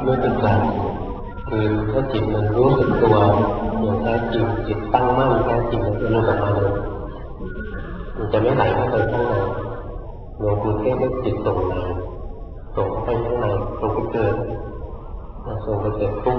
รู้สึกกลางคือถ้าจิตมันรู้สึกตัวอย่างแท้จริงจิตตั้งมั่นแท้จริงมันจะรู้ออกมาเลยมันจะไม่ไหลเข้าไปข้างในหลวงปู่เทศได้จิตส่งมาส่งไปข้างในส่งไปเกิดส่งไปเกิดปุ๊บ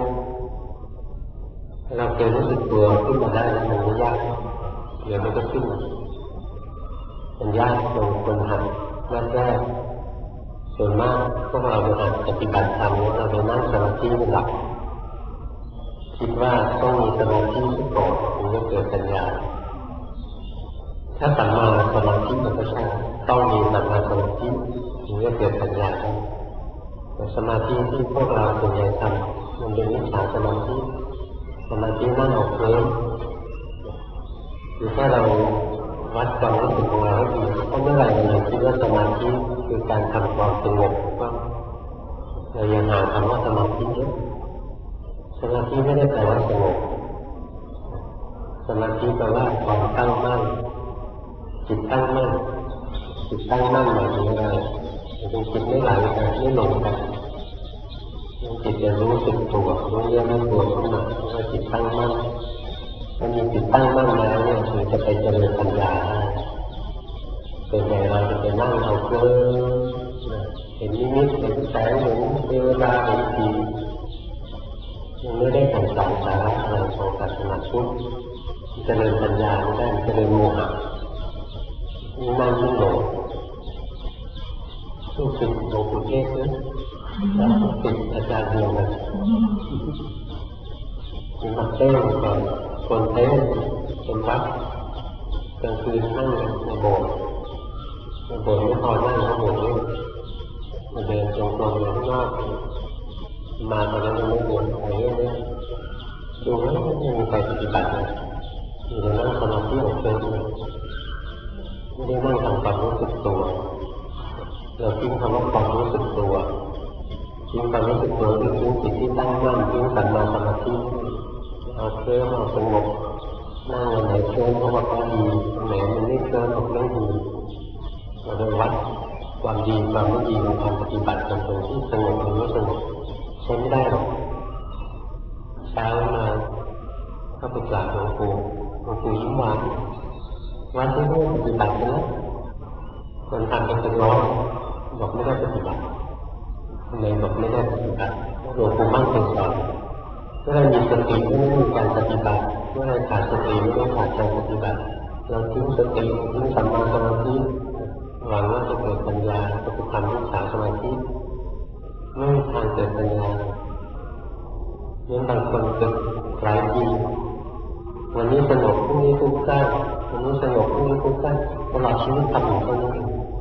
เราเคยรู้สึกตัวขึ้นมาได้แล้วมันไม่ยากเดี๋ยวมันก็ขึ้นมันยากตรงคนหัดแรกส่วนมากพวกเราหัดปฏิบัติธรรมเราไปนั่งสมาธิเป็นหลักคิดว่าต้องมีสมาธิก่อนถึงจะเกิดปัญญาถ้าสัมมาสมาธิมันก็ใช่ต้องมีสัมมาสมาธิถึงจะเกิดปัญญาแต่สมาธิที่พวกเราส่วนใหญ่ทำมันเป็นมิจฉาสมาธินั่งออกเคลิ้มคือถ้าเราวัดความรู้สึกของเราให้ดีถ้าเมื่อไหร่เราคิดว่าสมาธิคือการทำความสงบก็เราอย่าหาคำว่าสมาธิเยอะสมาธิไม่ได้แปลว่าสงบสมาธิแปลว่าความตั้งมั่นจิตตั้งมั่นหมายถึงอะไรเป็นจิตไม่ไหลไปไม่หลงไปจิตจะรู้สึกตัวรู้เรื่องรู้ตัวขึ้นมาว่าจิตตั้งมั่นมันมีจิตตั้งมั่นแล้วเนี่ยถึงจะไปเจริญปัญญาได้ส่วนใหญ่เราจะไปนั่งเอาเคลิ้มเห็นนิมิตเห็นแสงเห็นเทวดาเห็นผียังไม่ได้สั่งสอนสาระอะไรของศาสนาพุทธเจริญปัญญาไม่ได้เจริญโมหะยิ่งนั่งยิ่งหลงสู้ฝึกหลวงปู่เทศนะแล้วฝึกอาจารย์เดียวกันมีนักเต้นก่อนคนเต้นเป็นวัดกลางคืนนั่งในโบสถ์ไม่พอนั่งในโบสถ์นี่มาเดินจงกรมอยู่ข้างนอกมาตอนนั้นยังไม่บวชอะไรเงี้ยดูแล้วไม่มีใครปฏิบัติเลยอยู่ในนั่งสมาธิของเพื่อนไม่ได้นั่งทำความรู้สึกตัวเราทิ้งคำว่าความรู้สึกตัวทิ้งความรู้สึกตัวคือทิ้งจิตที่ตั้งมั่นทิ้งสัมมาสมาธิเอาเคลิ้มเอาสงบนั่งวันไหนเคลิ้มเพราะว่าเขาดีวันไหนมันไม่เคลิ้มออกไม่ดีเราไปวัดความดีความไม่ดีของการปฏิบัติตรงที่สงบหรือไม่สงบใช้ไม่ได้หรอกเช้ามาเข้าไปกราบหลวงปู่ยิ้มหวานวัดที่ไม่ปฏิบัตินะคนทำเป็นร้อนบอกไม่ได้ปฏิบัติทำไมบอกไม่ได้ปฏิบัติหลวงปู่มั่นเป็นสอนเมื่อไรมีสติไม่มีการปฏิบัติเมื่อไรขาดสติไม่ได้ขาดการปฏิบัติเราทิ้งสติทิ้งสัมมาสมาธิหวังว่าจะเกิดปัญญาจะไปทำวิชาสมาธิไม่มีทางเกิดปัญญาเนี่ยบางคนเกิดหลายปีวันนี้สงบพรุ่งนี้ฟุ้งซ่านวันนี้สงบพรุ่งนี้ฟุ้งซ่านตลอดชีวิตทำอย่างนี้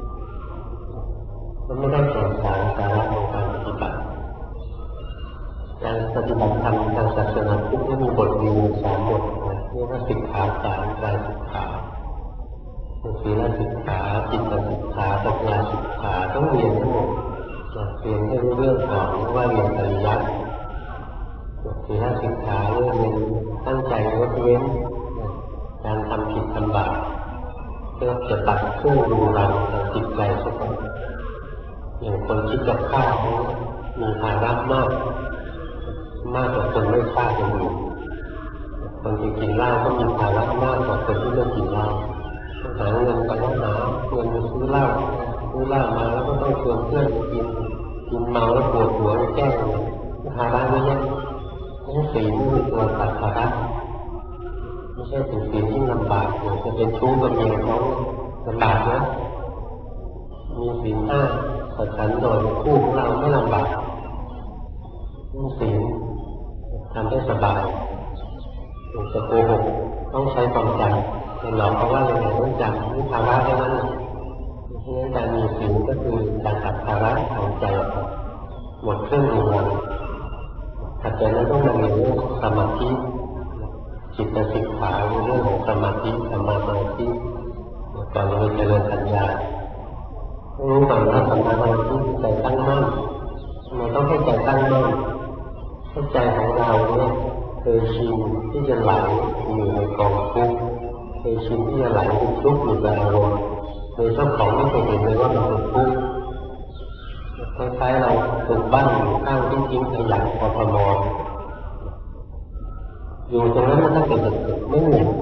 มันไม่ได้แก่สาระของการปฏิบัติการปฏิบัติธรรมทางศาสนาพุทธมีบทเรียน3 บทเรียกว่าสิกขา3 กายสิกขาศีลสิกขาจิตสิกขาปัญญาสิกขาต้องเรียนทั้งหมดเรียนให้รู้เรื่องก่อนว่าเรียนปริยัติศีลสิกขาเรื่องตั้งใจงดเว้นการทำผิดทำบาปเพื่อจะตัดเครื่องรุงรังทางจิตใจสักคนอย่างคนคิดจะฆ่ามีภาระมากกว่าคนไม่ฆ่าคนอื่นคนที่กินเหล้าก็มีภาระมากกว่าคนที่ไม่กินเหล้าหาเงินไปแล้วหาเงินมาซื้อเหล้ามาแล้วก็ต้องชวนเพื่อนกินเมาแล้วปวดหัวแก้ภาระไม่แย่ไม่ศีลไม่มีตัวตัดภาระไม่ใช่เป็นศีลที่ลำบากจะเป็นชู้กับเมียเขาลำบากนะมีศีล5สัจฉันโดยคู่ของเราไม่ลำบากมีศีลทำได้สบายจะโกหกต้องใช้ความจำเป็นหลอกเพราะว่าอย่างไรต้องจำนี่ภาระได้นั้นเพราะฉะนั้นการมีศีลก็คือการตัดภาระของใจหมดเครื่องมือเราถัดจากนั้นต้องมาเรียนเรื่องสมาธิจิตสิกขาเรื่องของสมาธิสัมมาสมาธิก่อนเราจะเจริญปัญญารู้ก่อนว่าสัมมาสมาธิใจตั้งมั่นมันต้องให้ใจตั้งมั่นให้ใจของเราเนี่ยเคยชินที่จะไหลอยู่ในกองทุกข์เคยชินที่จะไหลอยู่ทุกข์อยู่ในอารมณ์โดยเจ้าของไม่เคยเห็นเลยว่ามันเป็นทุกข์คล้ายๆเราปลูกบ้านอยู่ข้างททิ้งขยันพอมออยู่ตรงนั้นมันตั้งแต่เด็กๆไม่เหนื่อย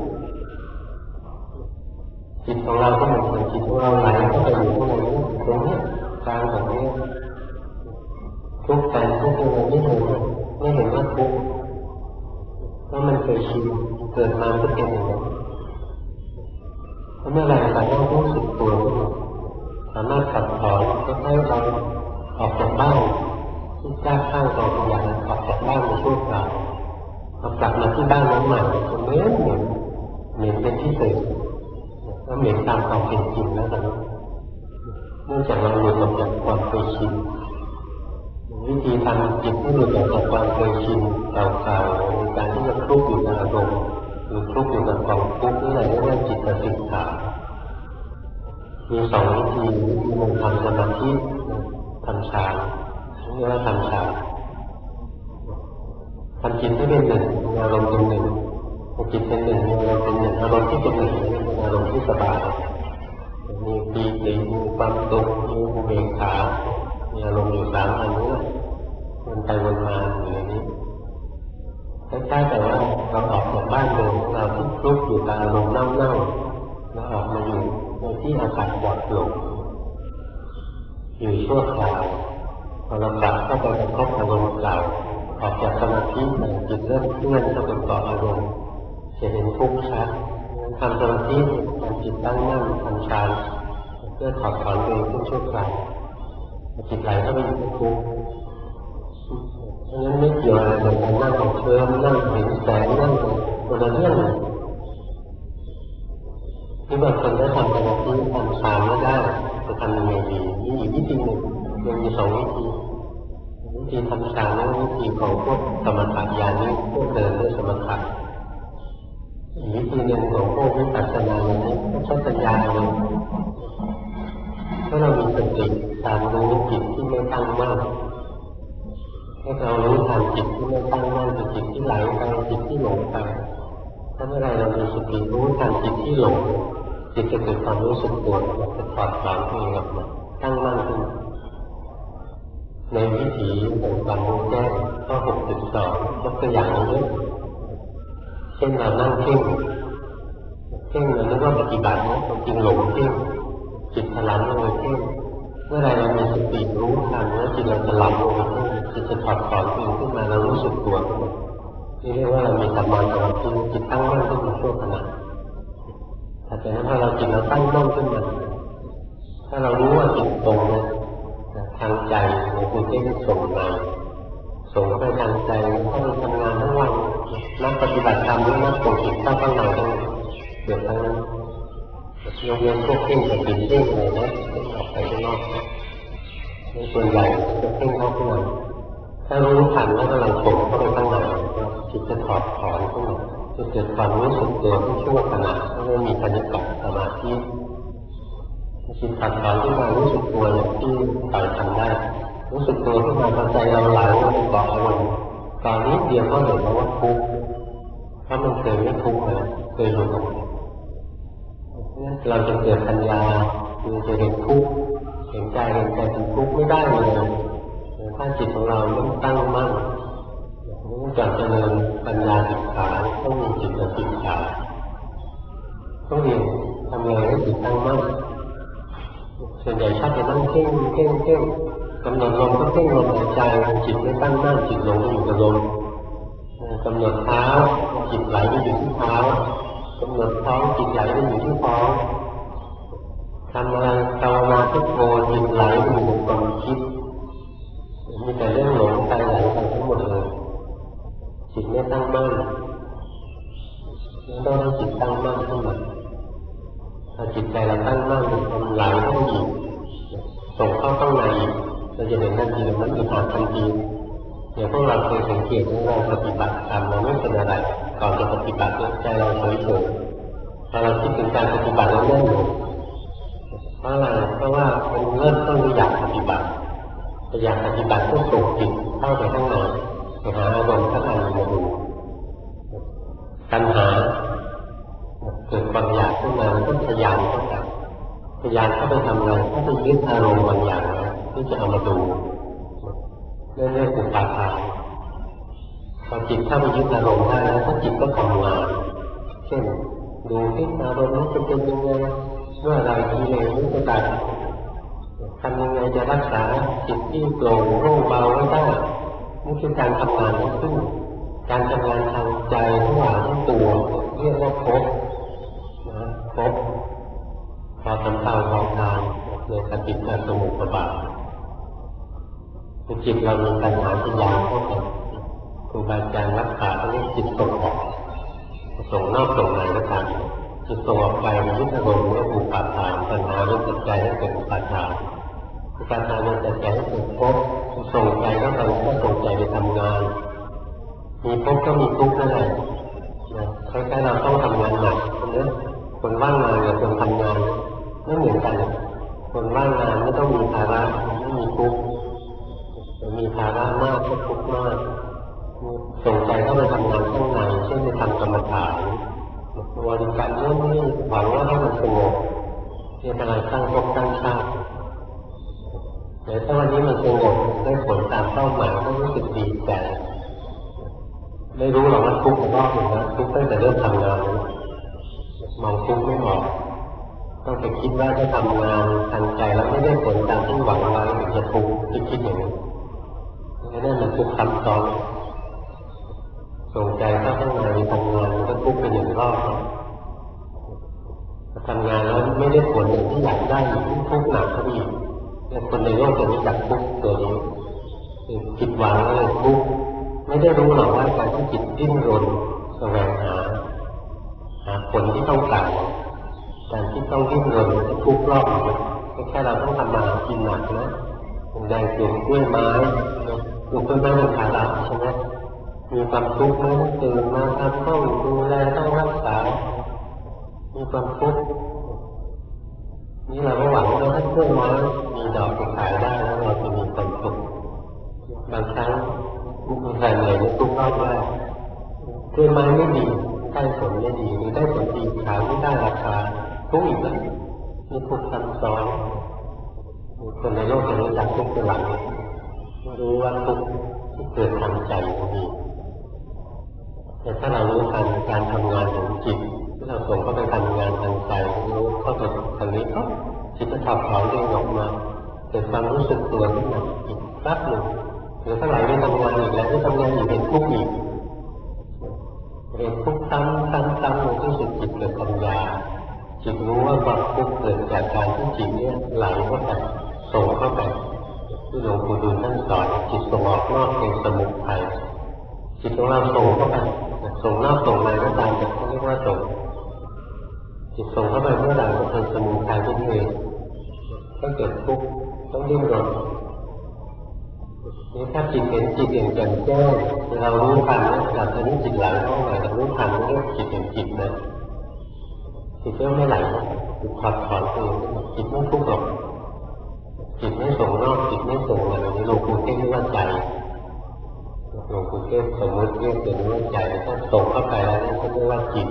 จิตของเราก็เหมือนกันจิตของเราไหลเข้าไปอยู่ข้างในตรงนี้กลางแบบนี้ทุกข์ใจทุกข์อะไรไม่เห็นว่าทุกข์เพราะมันเคยชินเกิดมาก็เป็นอย่างนั้นเมื่อไรเราต้องรู้สึกตัวสามารถขับถอนให้เราออกจากบ้านที่จ้าข้างต่อตัวอย่างออกจากบ้านในช่วงคราวเรากลับมาที่บ้านนั้นใหม่เหม็นเป็นที่เศษก็เหม็นตามความเป็นจริงแล้วกันเนื่องจากเราหลุดออกจากความเคยชินวิธีทำจิตให้หลุดออกจากความเคยชินเก่าๆในการที่จะคลุกอยู่กับอารมณ์หรือคลุกอยู่กับความทุกข์นี่แหละเรียกว่าจิตสิกขามีสองวิธีหนึ่งทำสมาธิทำฌานเรียกว่าทำฌานทำจิตให้เป็นหนึ่งมีอารมณ์เป็นหนึ่งจิตเป็นหนึ่งมีอารมณ์เป็นหนึ่งอารมณ์ที่เป็นหนึ่งเป็นอารมณ์ที่สบายมีปีติมีความสุขมีอุเบกขามีอารมณ์อยู่สามอันนี้วนไปวนมาอยู่ในนี้คล้ายๆแต่ว่าเราออกจากบ้านเดิมเราที่คลุกอยู่กับอารมณ์เน่าๆแล้วออกมาอยู่ในที่อากาศปลอดโปร่งอยู่ชั่วคราวพอเรากลับเข้าไปกระทบอารมณ์เก่าออกจากสมาธิจิตเริ่มเคลื่อนเข้าไปเกาะอารมณ์จะเห็นทุกข์ชัดทำสมาธิทำจิตตั้งมั่นทำฌานเพื่อถอดถอนตัวเองขึ้นชั่วคราวจิตไหลเข้าไปอยู่ในทุกข์เพราะฉะนั้นไม่เกี่ยวอะไรกับการนั่งของเชิญนั่งเห็นแสงนั่งคนละเรื่องที่บางคนได้ทำสมาธิทำฌานไม่ได้จะทำยังไงดีมีอีกวิธีหนึ่งมันมีสองวิธีทำฌานและวิธีของพวกสมถะญาณิพวกเดินด้วยสมถะอีกวิธีหนึ่งของพวกวิปัสสนาญาณิใช้ปัญญาเลยถ้าเรามีสติตามรู้จิตที่ไม่ตั้งมั่นให้เรารู้ทันจิตที่ไม่ตั้งมั่นเป็นจิตที่ไหลไปจิตที่หลงไปถ้าเมื่อไรเรามีสติรู้ทันจิตที่หลงจิตจะเกิดความรู้สึกตัวจะถอดถอนตัวเองออกมาตั้งมั่นขึ้นในวิถีของความรู้แจ้งข้อ 6.2 ยกตัวอย่างเยอะเช่นเรานั่งเพ่งเรานึกว่าปฏิบัตินะจริงหลงเพ่งจิตถลำลงไปเพ่งเมื่อไรเรามีสติรู้ทันแล้วจิตเราถลำลงไปเพ่งจิตจะถอดถอนตัวเองขึ้นมาเรารู้สึกตัวนี่เรียกว่าเรามีสัมมาสมาธิจิตตั้งมั่นขึ้นมาชั่วขณะแต่ถ้าเราจิตเราตั้งมั่นขึ้นมาถ้าเรารู้ว่าจิตตรงนะทางใจในพื้นที่ที่ส่งไปทางใจต้องทำงานทั้งวันนักปฏิบัติธรรมนักส่งจิตเข้าข้างในทั้งเกือบทั้งนั้นยกเว้นพวกเพ่งกับจิตเพ่งอะไรนะออกไปข้างนอกในส่วนใหญ่จะเพ่งเข้าข้างในถ้ารู้ทันแล้วกำลังส่งเข้าไปข้างในจิตจะถอดถอนขึ้นมาจะเกิดความรู้สึกตัวที่ชั่วขณะไม่มีปัญญาสมาธิจิตถอดถอนขึ้นมารู้สึกตัวอย่างที่ต่อยทำได้รู้สึกตัวขึ้นมาพอใจเราไหลลงไปเกาะอารมณ์ตอนนี้เดียวก็เห็นว่าทุกข์ถ้ามันเคยไม่ทุกข์นะเคยหลุดออกเราจะเกิดปัญญาคือจะเห็นทุกข์เห็นใจเป็นทุกข์ไม่ได้เลยถ้าจิตของเราไม่ตั้งมั่นต้องเจริญปัญญาสิกขาต้องมีจิตสิกขาต้องเรียนทำไงให้จิตตั้งมั่นส่วนใหญ่ชอบไปนั่งเพ่งกำหนดลมก็เพ่งลมหายใจจิตไม่ตั้งมั่นจิตหลงไปอยู่กับลมกำหนดเท้าจิตไหลไปอยู่ที่เท้ากำหนดท้องจิตไหลไปอยู่ที่ท้องทำอะไรภาวนาพุทโธจิตไหลไปอยู่กับความคิดมีแต่เรื่องหลงใจไหลไปทั้งหมดเลยจิตไม่ตั้งมั่นต้องให้จิตตั้งมั่นขึ้นมาถ้าจิตใจเราตั้งมั่นมันไหลเข้าไปอีกส่งเข้าข้างในเราจะเห็นทันทีมันอึดอัดทันทีอย่างพวกเราเคยสังเกตว่าเราปฏิบัติธรรมเราไม่เป็นอะไรก่อนจะปฏิบัติใจเราเฉยๆพอเราคิดถึงการปฏิบัติเราเริ่มหลงเพราะอะไรเพราะว่ามันเริ่มต้นอยากปฏิบัติเพื่อส่งจิตเข้าไปข้างในไปหาอารมณ์ข้างในมาดูปัญหาเกิดความอยากขึ้นมามันก็ทะยานเข้าไปทำอะไรก็ไปยึดอารมณ์บางอย่างนะที่จะเอามาดูเรื่องอุปาทานพอจิตเข้าไปยึดอารมณ์ได้แล้วถ้าจิตก็ทำงานเช่นดูที่อารมณ์นั้นเป็นยังไงเมื่อไรกิเลสนี้จะตัดทำยังไงจะรักษาจิตที่โปร่งโล่งเบาไว้ได้นี่คือการทำงานทั้งสิ้นการทำงานทางใจทั้งหลายทั้งตัวเรียกว่าภพภพพอสำเร็จของทางในปฏิจจสมุปบาทจิตเรามีปัญหาที่ยาวเข้าไปครูบาอาจารย์รักษาเรียกจิตส่งออกส่งนอกส่งในก็ตามจิตส่งออกไปมันยึดอารมณ์เรื่องอุปาทานปัญหาเรื่องจิตใจให้เกิดอุปาทานอุปาทานมันจะใจให้เกิดภพส่งใจก็ไปก็ส่งใจไปทำงานมีภพก็มีทุกข์นั่นแหละคล้ายๆเราต้องทำงานหนักคนว่างงานกับคนทำงานไม่เหมือนกันคนว่างงานไม่ต้องมีภาระไม่มีทุกข์มีภาระมากก็ทุกข์มากส่งใจเข้าไปทำงานข้างในเช่นไปทำกรรมฐานบริกรรมโน่นนี่หวังว่าให้มันสงบเพื่ออะไรตั้งภพตั้งชาติแต่ถ้าวันนี้มันสงบได้ผลตามเป้าหมายก็รู้สึกดีใจไม่รู้หรอกว่าทุกข์รอบหนึ่งนะทุกข์ตั้งแต่เริ่มทำงานมองทุกข์ไม่ออกต้องไปคิดว่าถ้าทำงานทางใจแล้วไม่ได้ผลตามที่หวังไว้จะทุกข์คิดอย่างนี้นั่นมันทุกข์ซ้ำซ้อนส่งใจเข้าข้างในทำงานก็ทุกข์ไปหนึ่งรอบทำงานแล้วไม่ได้ผลอย่างที่อยากได้ทุกข์หนักขึ้นอีกคนในโลกจะรู้จักทุกข์ตัวนี้ผิดหวังเลยทุกข์ไม่ได้รู้หรอกว่าการที่จิตดิ้นรนแสวงหาผลที่ต้องการการที่ต้องดิ้นรนทุกข์รอบแค่เราต้องทำมากินหนักนะแดงปลูกกล้วยไม้ปลูกต้นไม้เป็นภาระใช่ไหมมีความทุกข์ไหมตื่นมาทำต้องดูแลต้องรักษามีความทุกข์นี่เราก็หวังว่าถ้ากล้วยไม้มีดอกขายได้แล้วเราจะมีความสุขบางครั้งมีใครเหนื่อยในทุกข์รอบแรกกล้วยไม้ไม่ดีได้ผลไม่ดีหรือได้ผลดีขายไม่ได้ราคาทุกข์อีกแล้วมีทุกข์ซ้ำซ้อนคนในโลกจะรู้จักทุกข์เป็นหลักรู้ว่าทุกข์ที่เกิดทางใจมีแต่ถ้าเรารู้ทันการทำงานของจิตที่เราส่งเข้าไปทำงานทางใจรู้เข้าไปทางนี้ก็จิตจะขับถอนเองออกมาเกิดความรู้สึกตัวขึ้นมาอีกแป๊บหนึ่งหรือถ้าไหลไปทำงานอีกแล้วที่ทำงานอีกเป็นทุกข์อีกเป็นทุกข์ซ้ำในที่สุดจิตเกิดปัญญาจิตรู้ว่าความทุกข์เกิดจากการที่จิตเนี่ยไหลเข้าไปส่งเข้าไปที่หลวงปู่ดูลท่านสอนจิตส่งออกนอกเป็นสมุทัยจิตของเราส่งเข้าไปส่งนอกส่งในก็ตามแต่เขาเรียกว่าส่งจิตส่งเข้าไปเมื่อไหร่ก็เป็นสมุทัยที่เองก็เกิดทุกข์ต้องดิ้นรนนี่ถ้าจิตเห็นจิตอย่างแจ่มแจ้งเรารู้ทันนะหลังจากนี้จิตไหลเข้าไปเรารู้ทันเรื่องจิตเห็นจิตนะจิตก็ไม่ไหลจิตขับถอนเองจิตไม่ทุกข์หรอกจิตไม่ส่งนอกจิตไม่ส่งอะไรนี่หลวงปู่เทศเรียกว่าใจหลวงปู่เทศสมมติเรียกเป็นว่าใจถ้าส่งเข้าไปแล้วนี่เขาเรียกว่าจิต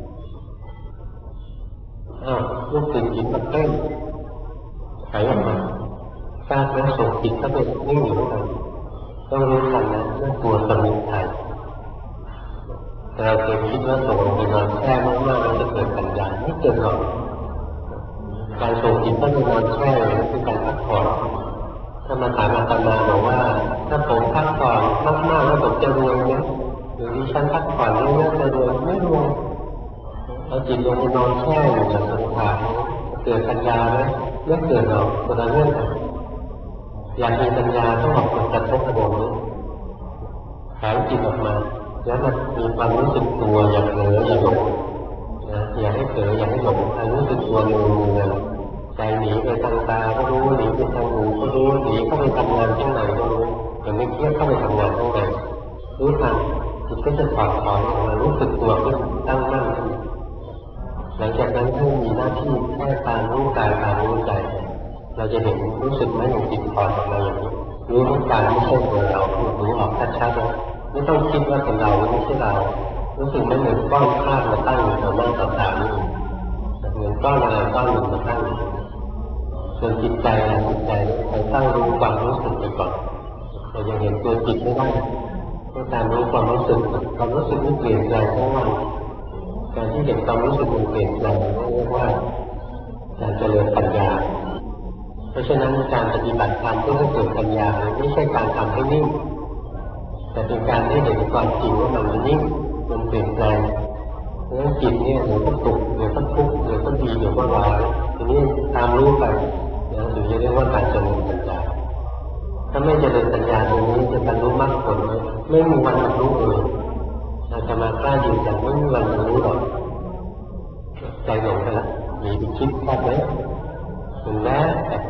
ลูกตื่นจิตมันเต้นหายออกมาทราบแล้วส่งจิตเข้าไปนิ่งอยู่ข้างในต้องรู้ทันนะเรื่องตัวสมุทัยแต่เราเคยคิดว่าส่งไปนอนแช่มากๆแล้วจะเกิดปัญญาไม่เกิดหรอกการส่งจิตเข้าไปนอนแช่นั่นคือการพักผ่อนถ้ามาถามอาตมาบอกว่าถ้าผมพักผ่อนมากๆแล้วผมจะรวยไหมหรือดิฉันพักผ่อนเยอะๆจะรวยไม่รวยเอาจิตลงไปนอนแช่อยู่อย่างสงบเกิดปัญญาไหมไม่เกิดหรอกคนละเรื่องกันอยากมีปัญญาต้องออกจากกระทบอารมณ์นี้หายจิตออกมาแล้วมันมีความรู้สึกตัวอย่าเผลออย่าหลงอย่าให้เผลออย่าให้หลงให้รู้สึกตัวเนืองใจหนีไปทางตาก็รู้หนีไปทางหูก็รู้หนีเข้าไปทำงานข้างในก็รู้อย่างไม่เครียดเข้าไปทำงานข้างในรู้ทันจิตก็จะถอดถอนออกมารู้สึกตัวขึ้นตั้งมั่นขึ้นหลังจากนั้นก็มีหน้าที่แค่ตามรู้กายตามรู้ใจเราจะเห็นรู้สึกไหมอย่างจิตถอดออกมาอย่างนี้รู้ทุกการไม่ใช่ตัวเรารู้ออกชัดๆไม่ต้องคิดว่าเป็นเราไม่ใช่เรารู้สึกไม่เหมือนก้อนข้าวมาตั้งอยู่ต่อหน้าต่อตานี่เหมือนก้อนอะไรก้อนหนึ่งมาตั้งส่วนจิตใจไปตั้งรู้ความรู้สึกไปก่อนคเรายังเห็นตัวจิตไม่ได้ก็ตามรู้ความรู้สึกนี่เปลี่ยนแปลงทั้งวันการที่เห็นความรู้สึกมันเปลี่ยนแปลงเรียกว่าการเจริญปัญญาเพราะฉะนั้นการปฏิบัติธรรมเพื่อให้เกิดปัญญาไม่ใช่การทำให้นิ่งแต่เป็นการได้เห็นความจริงว่ามันไม่นิ่งมันเปลี่ยนแปลงเพราะฉะนั้นจิตเนี่ยเดี๋ยวก็สุขเดี๋ยวก็ทุกข์เดี๋ยวก็ดีเดี๋ยวก็ร้ายทีนี้ตามรู้ไปถึงจะเรียกว่าการเจริญปัญญาถ้าไม่เจริญปัญญาตรงนี้จะบรรลุมรรคผลไม่มีวันบรรลุเลยอาจจะมากล้ายืนยันไม่มีวันบรรลุหรอกใจหลงไปแล้วมีไปคิดแค่ไหนถึงแม้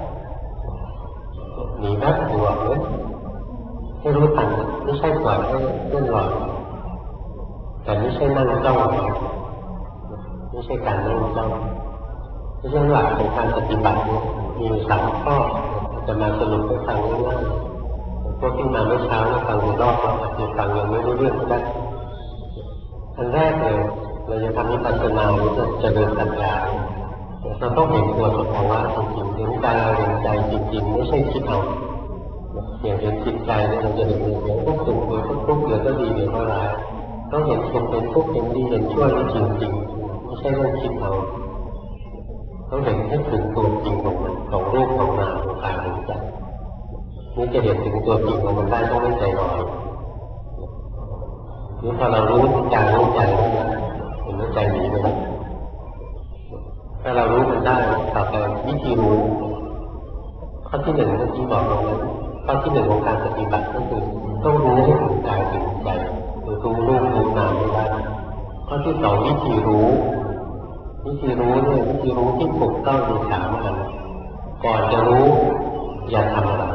หนีแวบหัวเลยให้รู้ทันไม่ใช่ปล่อยให้เลื่อนลอยแต่ไม่ใช่นั่งจ้องไม่ใช่การนั่งจ้องเพราะฉะนั้นหลักของการปฏิบัติมี3 ข้อจะมาสรุปให้ฟังง่ายๆพวกที่มาเมื่อเช้าฟังในรอบแล้วอาจจะฟังยังไม่รู้เรื่องก็ได้อันแรกเลยเราจะทำวิปัสสนาหรือจะเจริญปัญญาเราต้องเห็นตัวสภาวะจริงๆเห็นกายเห็นใจจริงๆไม่ใช่คิดเอาอย่างเห็นจิตใจเราจะเห็นเดี๋ยวก็สุขเดี๋ยวก็ทุกข์เดี๋ยวก็ดีเดี๋ยวก็ร้ายต้องเห็นสุขเห็นทุกข์เห็นดีเห็นชั่วนี่จริงๆไม่ใช่เรื่องคิดเอาต้องเห็นให้ถึงตัวจริงของมันของรูปของนามของกายของใจนี่จะเห็นถึงตัวจริงของมันได้ต้องไม่ใจลอยนี่พอเรารู้กายรู้ใจแล้วเห็นว่าใจหนีไปแล้วถ้าเรารู้มันได้ต่อไปวิธีรู้ข้อที่ 1เมื่อกี้บอกตรงนั้นข้อที่ 1ของการปฏิบัติก็คือต้องรู้ให้ถึงกายถึงใจหรือรู้รูปรู้นามไม่ได้ข้อที่ 2วิธีรู้เนี่ยวิธีรู้ที่ถูกต้องมี3 อันก่อนจะรู้อย่าทำอะไร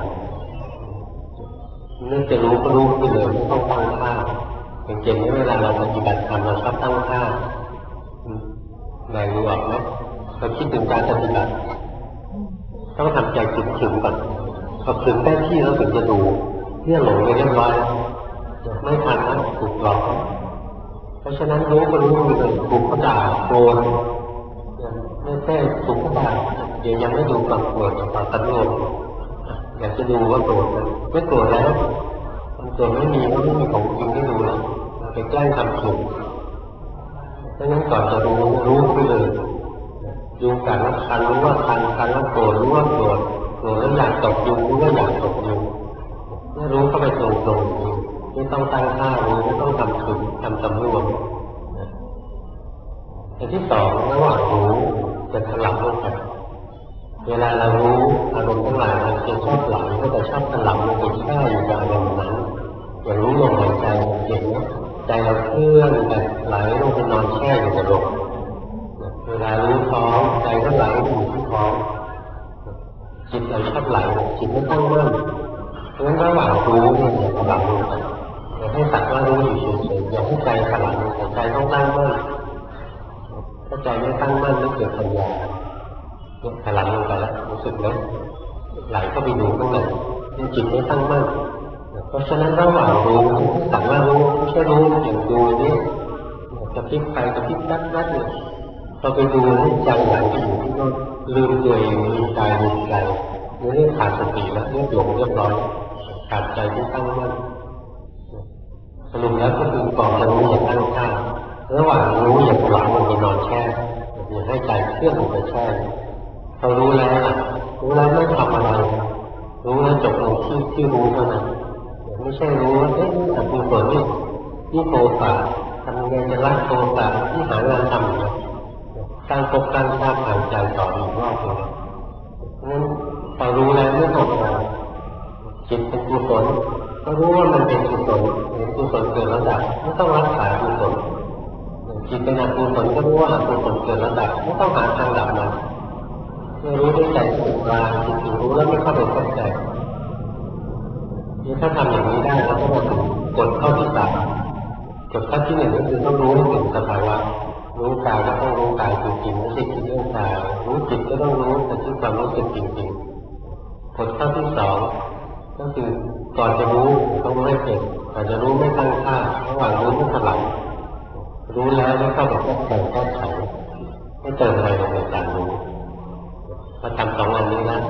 เมื่อจะรู้ก็รู้ไปเลยไม่ต้องตั้งท่าสังเกตไหมเวลาเราปฏิบัติธรรมเราชอบตั้งท่าไหนรู้ออกไหมเราคิดถึงการปฏิบัติต้องทำใจขรึมๆก่อนพอขรึมได้ที่แล้วถึงจะดูเนี่ยหลงไปเรียบร้อยไม่ทันนะถูกหลอกเพราะฉะนั้นรู้ก็รู้เลยถูกก็ด่าโกรธไม่ใช่ถูกก็ด่าเดี๋ยวยังไม่ดูความโกรธความตัณหาอยากจะดูว่าโกรธไม่โกรธแล้วมันโกรธไม่มีว่าไม่มีของจริงให้ดูแล้วไปแกล้งทำถูกดังนั้นก่อนจะรู้ไปเลยยุงกัดแล้วคันรู้ว่าคันแล้วโกรธรู้ว่าโกรธแล้วอยากตกยุงรู้ว่าอยากตกยุงนี่รู้เข้าไปตรงๆไม่ต้องตั้งท่ารู้ไม่ต้องทำถึงทำสำรวมอันที่ 2ระหว่างรู้จะถลับลงไปเวลาเรารู้อารมณ์ทั้งหลายมันจะชอบไหลก็จะชอบถลับลงไปแช่อยู่กับอารมณ์นั้นอย่ารู้ลมหายใจเห็นไหมใจเราเคลื่อนไปไหลลงไปนอนแช่อยู่กับลมเวลารู้ท้องใจก็ไหลอยู่ที่ท้องจิตเราชอบไหลจิตไม่ตั้งมั่นเพราะฉะนั้นระหว่างรู้เนี่ยอย่าถลับลงไปอย่าให้สักว่ารู้อยู่เฉยๆอย่าให้ใจถลับลงไปใจต้องตั้งมั่นถ้าใจไม่ตั้งมั่นไม่เกิดปัญญาถลับลงไปแล้วรู้สึกไหมไหลเข้าไปดูข้างในจิตไม่ตั้งมั่นเพราะฉะนั้นระหว่างรู้สักว่ารู้ไม่ใช่รู้อย่างดูนี่กระพริบไปกระพริบนัดเนี่ยพอไปดูนี่ใจไหลไปอยู่ที่โน่นลืมตัวเองลืมกายลืมใจนี่เรื่องขาดสติแล้วเรื่องหลงเรียบร้อยขาดใจที่ตั้งมั่นสรุปแล้วก็คือก่อนจะรู้อย่าตั้งท่าระหว่างรู้อย่าถลำลงไปนอนแช่อย่าให้ใจเคลื่อนลงไปแช่พอรู้แล้วไม่ทำอะไรรู้แล้วจบลงที่รู้เท่านั้นไม่ใช่รู้ว่าแต่กุศลนี่โทสะทำยังไงจะละโทสะที่หางานทำเนี่ยการพบการทราบหายใจต่ออีกรอบนึงนั้นพอรู้แล้วไม่ทำอะไรจิตเป็นกุศลก็รู้ว่ามันเป็นกุศลเห็นกุศลเกิดระดับไม่ต้องรักษากุศลจิตเป็นอกุศลก็รู้ว่าอกุศลเกิดระดับไม่ต้องหาทางดับมันเมื่อรู้ด้วยใจที่กลางจริงๆรู้แล้วไม่เข้าไปแทรกแซงนี่ถ้าทำอย่างนี้ได้แล้วก็มาถึงกฎข้อที่ 3กฎข้อที่ 1ก็คือต้องรู้ให้ถึงสภาวะรู้กายก็ต้องรู้กายจริงๆไม่ใช่คิดเรื่องกายรู้จิตก็ต้องรู้แต่ที่ความรู้สึกจริงๆกฎข้อที่ 2ก็คือก่อนจะรู้ต้องรู้ให้เป็นก่อนจะรู้ไม่ตั้งท่าระหว่างรู้ไม่ถลำรู้แล้วไม่เข้าไปแก้ไขไม่เติมอะไรลงในการรู้พอทำ2 อันนี้แล้ว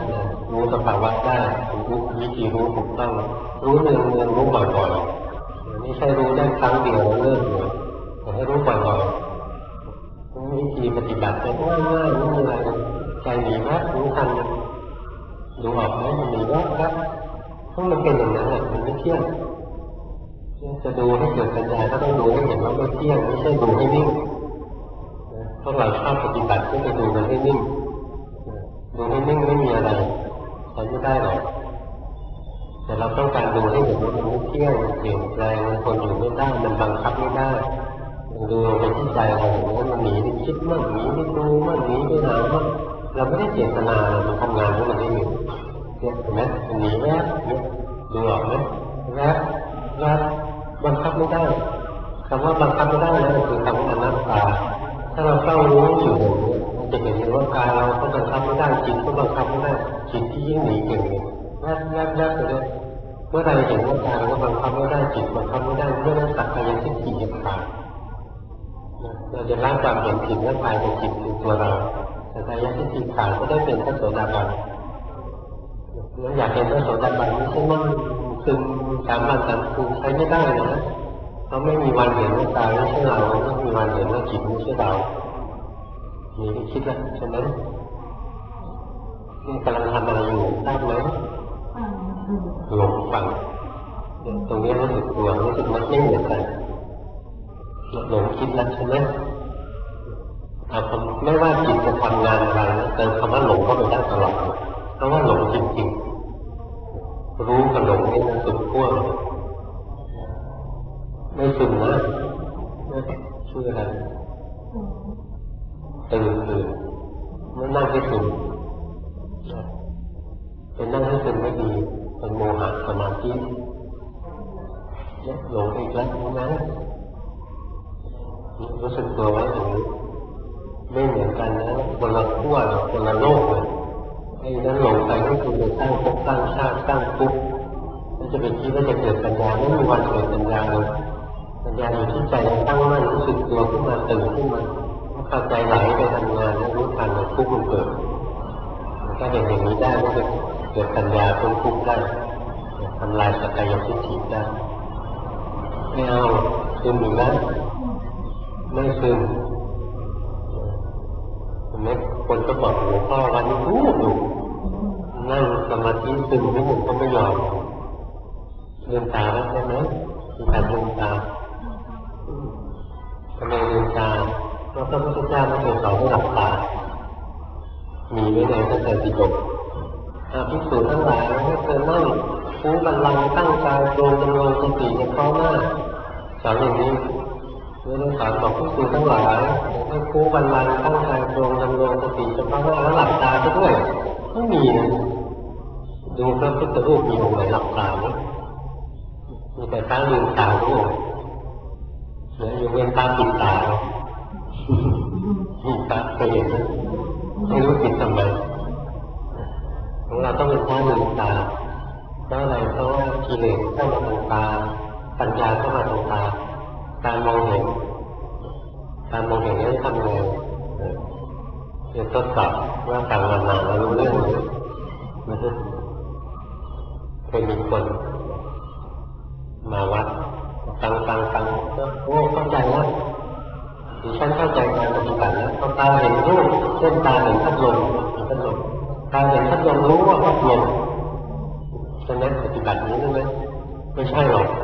รู้สภาวะได้รู้วิธีรู้ถูกต้องรู้เนืองรู้บ่อยๆไม่ใช่รู้ได้ครั้งเดียวแล้วเลิกเลยแต่ให้รู้บ่อยๆวิธีปฏิบัติจะง่ายๆไม่มีอะไรใจหนีแวบรู้ทันดูออกไหมมันหนีแวบเพราะมันเป็นอย่างนั้นแหละมันไม่เที่ยงจะดูให้เกิดปัญญาก็ต้องดูให้เห็นว่าไม่เที่ยงไม่ใช่ดูให้นิ่งพวกเราชอบปฏิบัติก็จะดูมันให้นิ่งดูให้นิ่งไม่มีอะไรใช้ไม่ได้หรอกแต่เราต้องการดูให้เห็นว่ามันไม่เที่ยงเปลี่ยนแปลงมันคนอยู่ไม่ได้มันบังคับไม่ได้ดูไปที่ใจเราว่ามันหนีไปคิดมั่งหนีไปดูมั่งหนีไปหามั่งเราไม่ได้เจตนาเลยมันทำงานให้มันได้หนีเห็นไหมมันหนีแวบดูออกไหมแวบบังคับไม่ได้คำว่าบังคับไม่ได้นะคือคำว่าอนัตตาถ้าเราเข้ารู้อยู่มันจะเห็นเลยว่ากายเราก็บังคับไม่ได้จิตก็บังคับไม่ได้จิตที่ยิ่งหนีเก่งเลยแวบเลยเมื่อใดเห็นว่ากายเราก็บังคับไม่ได้จิตบังคับไม่ได้เมื่อนั้นสักกายทิฏฐิจะขาดเราจะละความเห็นผิดว่ากายเป็นจิตคือตัวเราสักกายทิฏฐิขาดก็ได้เป็นพระโสดาบันแล้วอยากเป็นพระโสดาบันไม่ใช่ว่าซึม3 วัน3 คืนใช้ไม่ได้นะเขาไม่มีวันเห็นว่ากายไม่ใช่เราไม่มีวันเห็นว่าจิตไม่ใช่เรานี่คิดแล้วใช่ไหมนี่กำลังทำอะไรอยู่ทราบไหมหลงฟังตรงนี้รู้สึกตัวรู้สึกมันไม่เหมือนกันหลงคิดแล้วใช่ไหมไม่ว่าจิตจะทำงานอะไรนะเติมคำว่าหลงเข้าไปได้ตลอดเพราะว่าหลงจริงๆรู้กับหลงนี่มันสุดขั้วไม่ซึมนะชื่ออะไรตื่นมันนั่งให้ซึมเป็นนั่งให้ซึมไม่ดีเป็นโมหะสมาธิหลงอีกแล้วนะรู้สึกตัวว่าอย่างนี้ไม่เหมือนกันนะคนละขั้วคนละโลกเลยไอ้นั้นหลงไปก็คือไปตั้งภพตั้งชาติตั้งภพมันจะเป็นคิดว่าจะเกิดปัญญาไม่มีวันเกิดปัญญาเลยปัญญาอยู่ที่ใจตั้งมั่นรู้สึกตัวขึ้นมาตื่นขึ้นมาพอใจไหลไปทำงานแล้วรู้ทันทุกข์มันเกิดถ้าเห็นอย่างนี้ได้ก็จะเกิดปัญญาพ้นทุกข์ได้ทำลายสักกายทิฏฐิได้ไม่เอาซึมอีกแล้วไม่ซึมเห็นไหมคนก็บอกหลวงพ่อวันนี้ดูนั่งสมาธิซึมไม่หมดก็ไม่ยอมลืมตาแล้วใช่ไหมมีการลืมตาทำไมลืมตาเพราะพระพุทธเจ้าไม่เคยสอนให้หลับตามีไว้ในพระไตรปิฎกภิกษุทั้งหลายให้เธอนั่งคูบัลลังก์ตั้งกายตรงดำรงสติในข้อหน้าสอนอย่างนี้เมื่อเราสอนบอกภิกษุทั้งหลายให้คูบัลลังก์ตั้งกายตรงดำรงสติเฉพาะหน้าแล้วหลับตาไปด้วยไม่มีนะดูพระพุทธรูปมีองค์ไหนหลับตาไหมมีแต่ตาลืมตาด้วยเนี่ยอยู่เว้นตาปิดตามีตาเคยเห็นไหมไม่รู้ปิดทำไมของเราต้องเป็นตาลืมตาเพราะอะไรเพราะว่ากิเลสเข้ามาทางตาปัญญาเข้ามาทางตาการมองเห็นนี่ทำไงจะทดสอบว่าการงานเรารู้เรื่องไหมเคยมีคนมาวัดฟังก็โอ้เข้าใจแล้วดิฉันเข้าใจการปฏิบัติแล้วพอตาเห็นรูปเช่นตาเห็นพัดลมตาเห็นพัดลมรู้ว่าพัดลมฉะนั้นปฏิบัตินี้ใช่ไหมไม่ใช่หรอก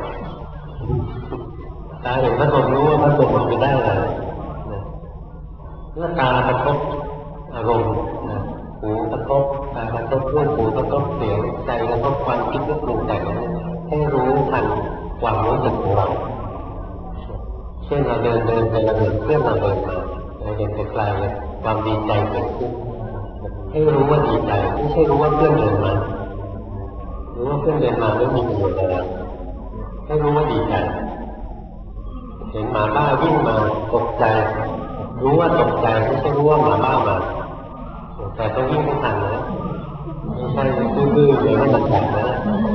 ตาเห็นพัดลมรู้ว่าพัดลมมันไปได้อะไรเมื่อตากระทบอารมณ์หูกระทบตากระทบรูปหูกระทบเสียงใจกระทบความคิดนึกปรุงแต่งให้รู้ทันความรู้สึกของเราเช่นเราเดินไปเราเห็นเพื่อนเราเดินมาเราเห็นไกลๆความดีใจเกิดขึ้นให้รู้ว่าดีใจไม่ใช่รู้ว่าเพื่อนเดินมารู้ว่าเพื่อนเดินมาไม่มีประโยชน์อะไรให้รู้ว่าดีใจเห็นหมาบ้าวิ่งมาตกใจรู้ว่าตกใจไม่ใช่รู้ว่าหมาบ้ามาแต่ต้องวิ่งให้ทันนะไม่ใช่ดื้อๆเลยให้มันจับนะ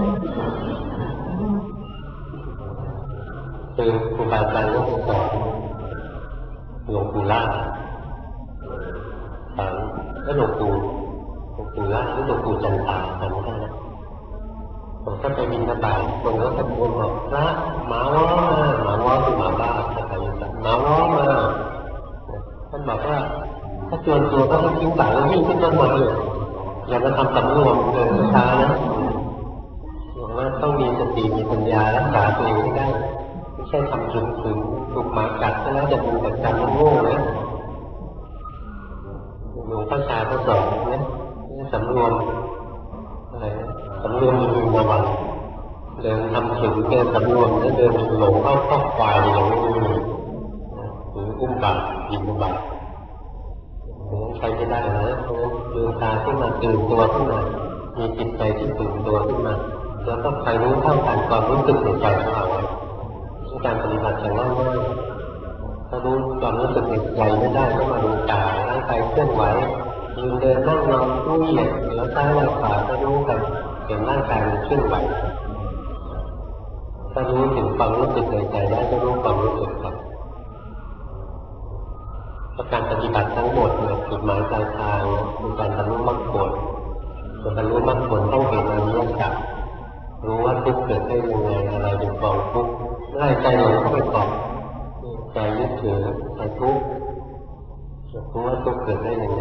คือครูบาอาจารย์ก็สอนหลวงปู่ล่าสอนแล้วหลวงปู่ปู่ล่าหรือหลวงปู่จันตาจำไม่ได้นะผมก็ไปบิณฑบาตคนก็ตะโกนบอกพระหมาว้อมาหมาว้อคือหมาบ้าภาษาอีสานหมาว้อมาท่านบอกว่าถ้าจวนตัวก็ให้ทิ้งบาตรแล้ววิ่งขึ้นต้นไม้เลยอย่ามาทำสำรวมเดินช้านะอย่างว่าต้องมีสติมีปัญญารักษาตัวเองให้ได้ไม่ใช่ทำจนถึงถูกหมากัดแล้วจะดูแต่จำมันโง่นะหลวงพ่อชาก็สอนนะสำรวมอะไรสำรวมมีระวังเดินทำถึงเดินสำรวมแล้วเดินหลงเข้าข้อควายอย่างนี้หรืออุ้มบาตรยิงบาตรใช้ไม่ได้นะเพราะฉะนั้นลืมตาขึ้นมาตื่นตัวขึ้นมามีจิตใจที่ตื่นตัวขึ้นมาแล้วก็คอยรู้เท่าทันความรู้สึกในใจของเราการปฏิบัติอย่างง่ายๆถ้ารู้ความรู้สึกในใจไม่ได้ก็มาดูกายร่างกายเคลื่อนไหวยืนเดินนั่งนอนตู้เหยียดแล้วซ้ายแล้วขวาก็รู้กันเห็นร่างกายมันเคลื่อนไหวถ้ารู้ถึงความรู้สึกในใจได้ก็รู้ความรู้สึกครับการปฏิบัติทั้งหมดเนี่ยจุดหมายปลายทางคือการบรรลุมรรคผลส่วนบรรลุมรรคผลต้องเห็นอริยสัจรู้ว่าทุกข์เกิดได้ยังไงอะไรเป็นกองทุกข์ไล่ใจหลงเข้าไปก่อนใจยึดถือใจทุกข์รู้ว่าทุกข์เกิดได้ยังไง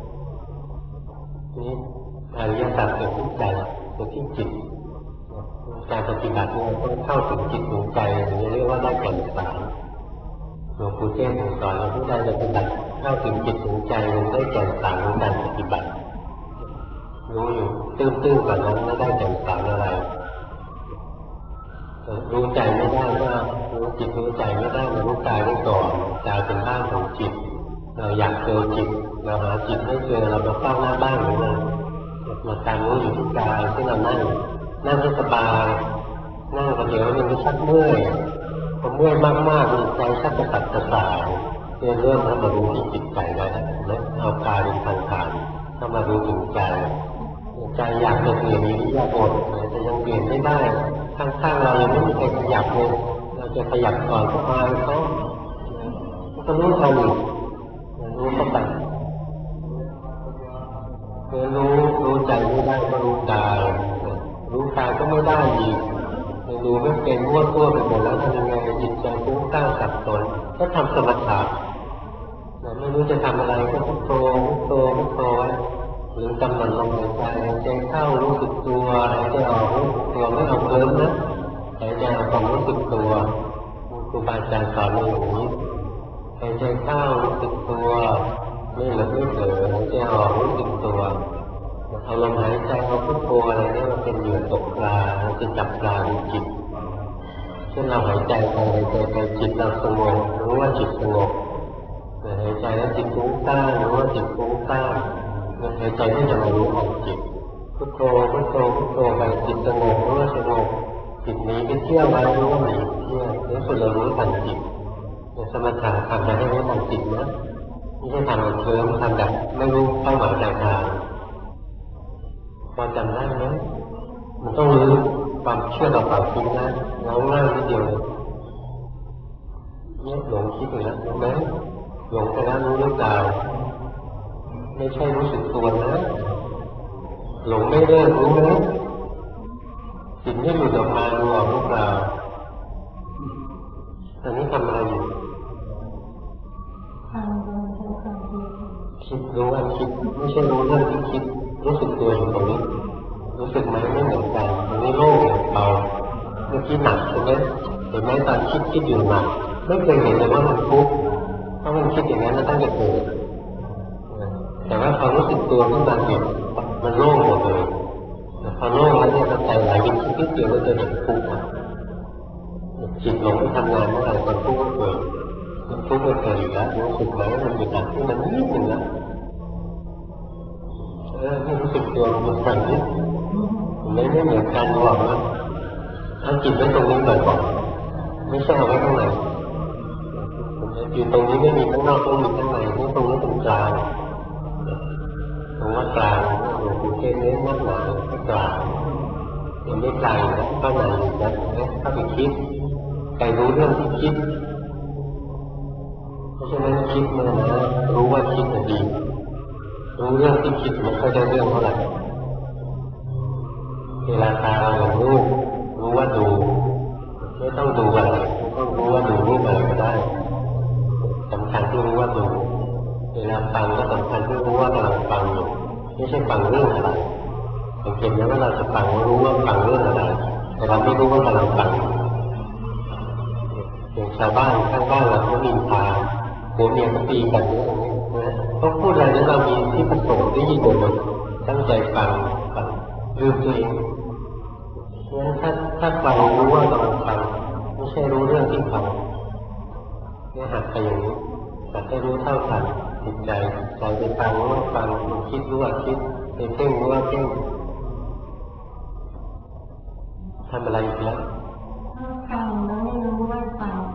นี่อริยสัจเกิดที่ใจเกิดที่จิตการปฏิบัติเนี่ยต้องเข้าถึงจิตถึงใจอย่างนี้เรียกว่าได้แก่นสารหลวงปู่เทศน์สอนเราผู้ใดปฏิบัติเข้าถึงจิตถึงใจมันได้แก่นสารของการปฏิบัติรู้อยู่ตื้นๆกว่านั้นไม่ได้แก่นสารอะไรรู้ใจไม่ได้ว่ารู้จิตรู้ใจไม่ได้เรารู้กายไว้ก่อนกายเป็นบ้านของจิตเราอยากเจอจิตเราหาจิตไม่เจอเรามาเฝ้าหน้าบ้านหรือไงมาตามรู้อยู่ที่กายที่เรานั่งให้สบายนั่งประเดี๋ยวมันก็ชักเมื่อยพอเมื่อยมากๆใจชักกระสับกระส่ายเริ่มแล้วมารู้ที่จิตใจได้แล้วเอากายเป็นทางผ่านเข้ามารู้ถึงใจใจอยากจะเปลี่ยนอิริยาบถแต่ยังเปลี่ยนไม่ได้ข้างๆเรายังไม่มีใครขยับเลยเราจะขยับก่อนก็อายเขาก็รู้ทันรู้เข้าไปรู้ใจไม่ได้ก็รู้กายรู้กายก็ไม่ได้อีกดูไม่เป็นมั่วตัวไปหมดแล้วทำยังไงจิตใจฟุ้งซ่านสับสนก็ทำสมถะไม่รู้จะทำอะไรก็พุทโธไว้หรือกำหนดลมหายใจใจเข้ารู้สึกตัวหายใจออกรู้สึกตัวไม่เอาเพิ่มนะหายใจออกความรู้สึกตัวครูบาอาจารย์สอนเราอย่างนี้หายใจเข้ารู้สึกตัวไม่หลับไม่เผลอหายใจออกรู้สึกตัวเอาลมหายใจเอาพุทโธอะไรเนี่ยมันเป็นเหยื่อตกปลาเราจะจับปลาในจิตเช่นเราหายใจไปจิตเราสงบรู้ว่าจิตสงบหายใจแล้วจิตฟุ้งซ่านรู้ว่าจิตฟุ้งซ่านหายใจที่จะมารู้ของจิตพุทโธไปจิตสงบรู้ว่าสงบจิตนี้ไปเที่ยวแล้วรู้ว่าหนีเที่ยวนี่คือเรารู้ทันจิตสมถะทำให้รู้ทันจิตนะไม่ใช่ทำแบบเชิงทำแบบไม่รู้เป้าหมายปลายทางพอจำได้ไหมมันต้องรู้ความเชื่อต่อความคิดนะเราง่ายนิดเดียวเนี่ยหลงคิดอยู่แล้วรู้ไหมหลงไปแล้วรู้หรือเปล่าไม่ใช่รู้สึกตัวนะหลงไม่เลิกรู้ไหมจิตไม่หลุดออกมารู้ออกหรือเปล่าตอนนี้ทำอะไรอยู่คิดรู้ว่าคิดไม่ใช่รู้เรื่องที่คิดรู้สึกตัวอยู่ตรงนี้รู้สึกไหมไม่เหมือนกันตรงนี้โล่งเบาเมื่อกี้หนักใช่ไหมเห็นไหมตอนคิดอยู่หนักไม่เคยเห็นเลยว่ามันทุกข์ถ้ามันคิดอย่างนั้นมันต้องจะเกิดแต่ว่าพอรู้สึกตัวขึ้นมาเนี่ยมันโล่งหมดเลยพอโล่งแล้วเนี่ยใจไหลไปคิดเดียวแล้วจะเห็นทุกข์จิตลงไปทำงานเมื่อไหร่มันทุกข์ก็เกิดมันทุกข์ก็เกิดอีกแล้วรู้สึกไหมมันมีการที่มันนิดหนึ่งแล้วให้รู้สึกตัวมันสั่งนิดไม่เหมือนกันหรอกนะเอาจิตไว้ตรงนี้บ่อยๆไม่ใช่เอาไว้ข้างในอยู่ตรงนี้ไม่มีข้างนอกต้องมีข้างในนี่ตรงนี้ตรงกลางตรงว่ากลางหลวงปู่เทศน์เน้นมากหนาที่กลางยังไม่ไกลนะข้างในนะถ้าไปคิดไปรู้เรื่องที่คิดเพราะฉะนั้นคิดมานะรู้ว่าคิดดีรู้เรื่องที่คิดมันก็ได้เรื่องเท่าไหร่เวลาตาเราเห็นรูปรู้ว่าดูไม่ต้องดูอะไรไม่ต้องรู้ว่าดูรูปอะไรก็ได้สำคัญที่รู้ว่าดูเวลาฟังก็สำคัญที่รู้ว่ากำลังฟังอยู่ไม่ใช่ฟังเรื่องอะไรสังเกตไหมว่าเราจะฟังรู้ว่าฟังเรื่องอะไรแต่เราไม่รู้ว่ากำลังฟังอย่างชาวบ้านข้างบ้านเราเขานินทาหัวเมียก็ตีกันเนี่ยนะเขาพูดอะไรนั้นเรามีที่ประสงค์ได้ยินหมดตั้งใจฟังลืมตัวเองงั้นถ้าฟังรู้ว่ากำลังฟังไม่ใช่รู้เรื่องที่ฟังเนี่ยหัดไปอย่างนี้หัดให้รู้เท่าทันจิตใจไปฟังรู้ว่าฟังคิดรู้ว่าคิดไปเพ่งรู้ว่าเพ่งทำอะไรอีกแล้วฟังแล้วไม่รู้ว่าฟัง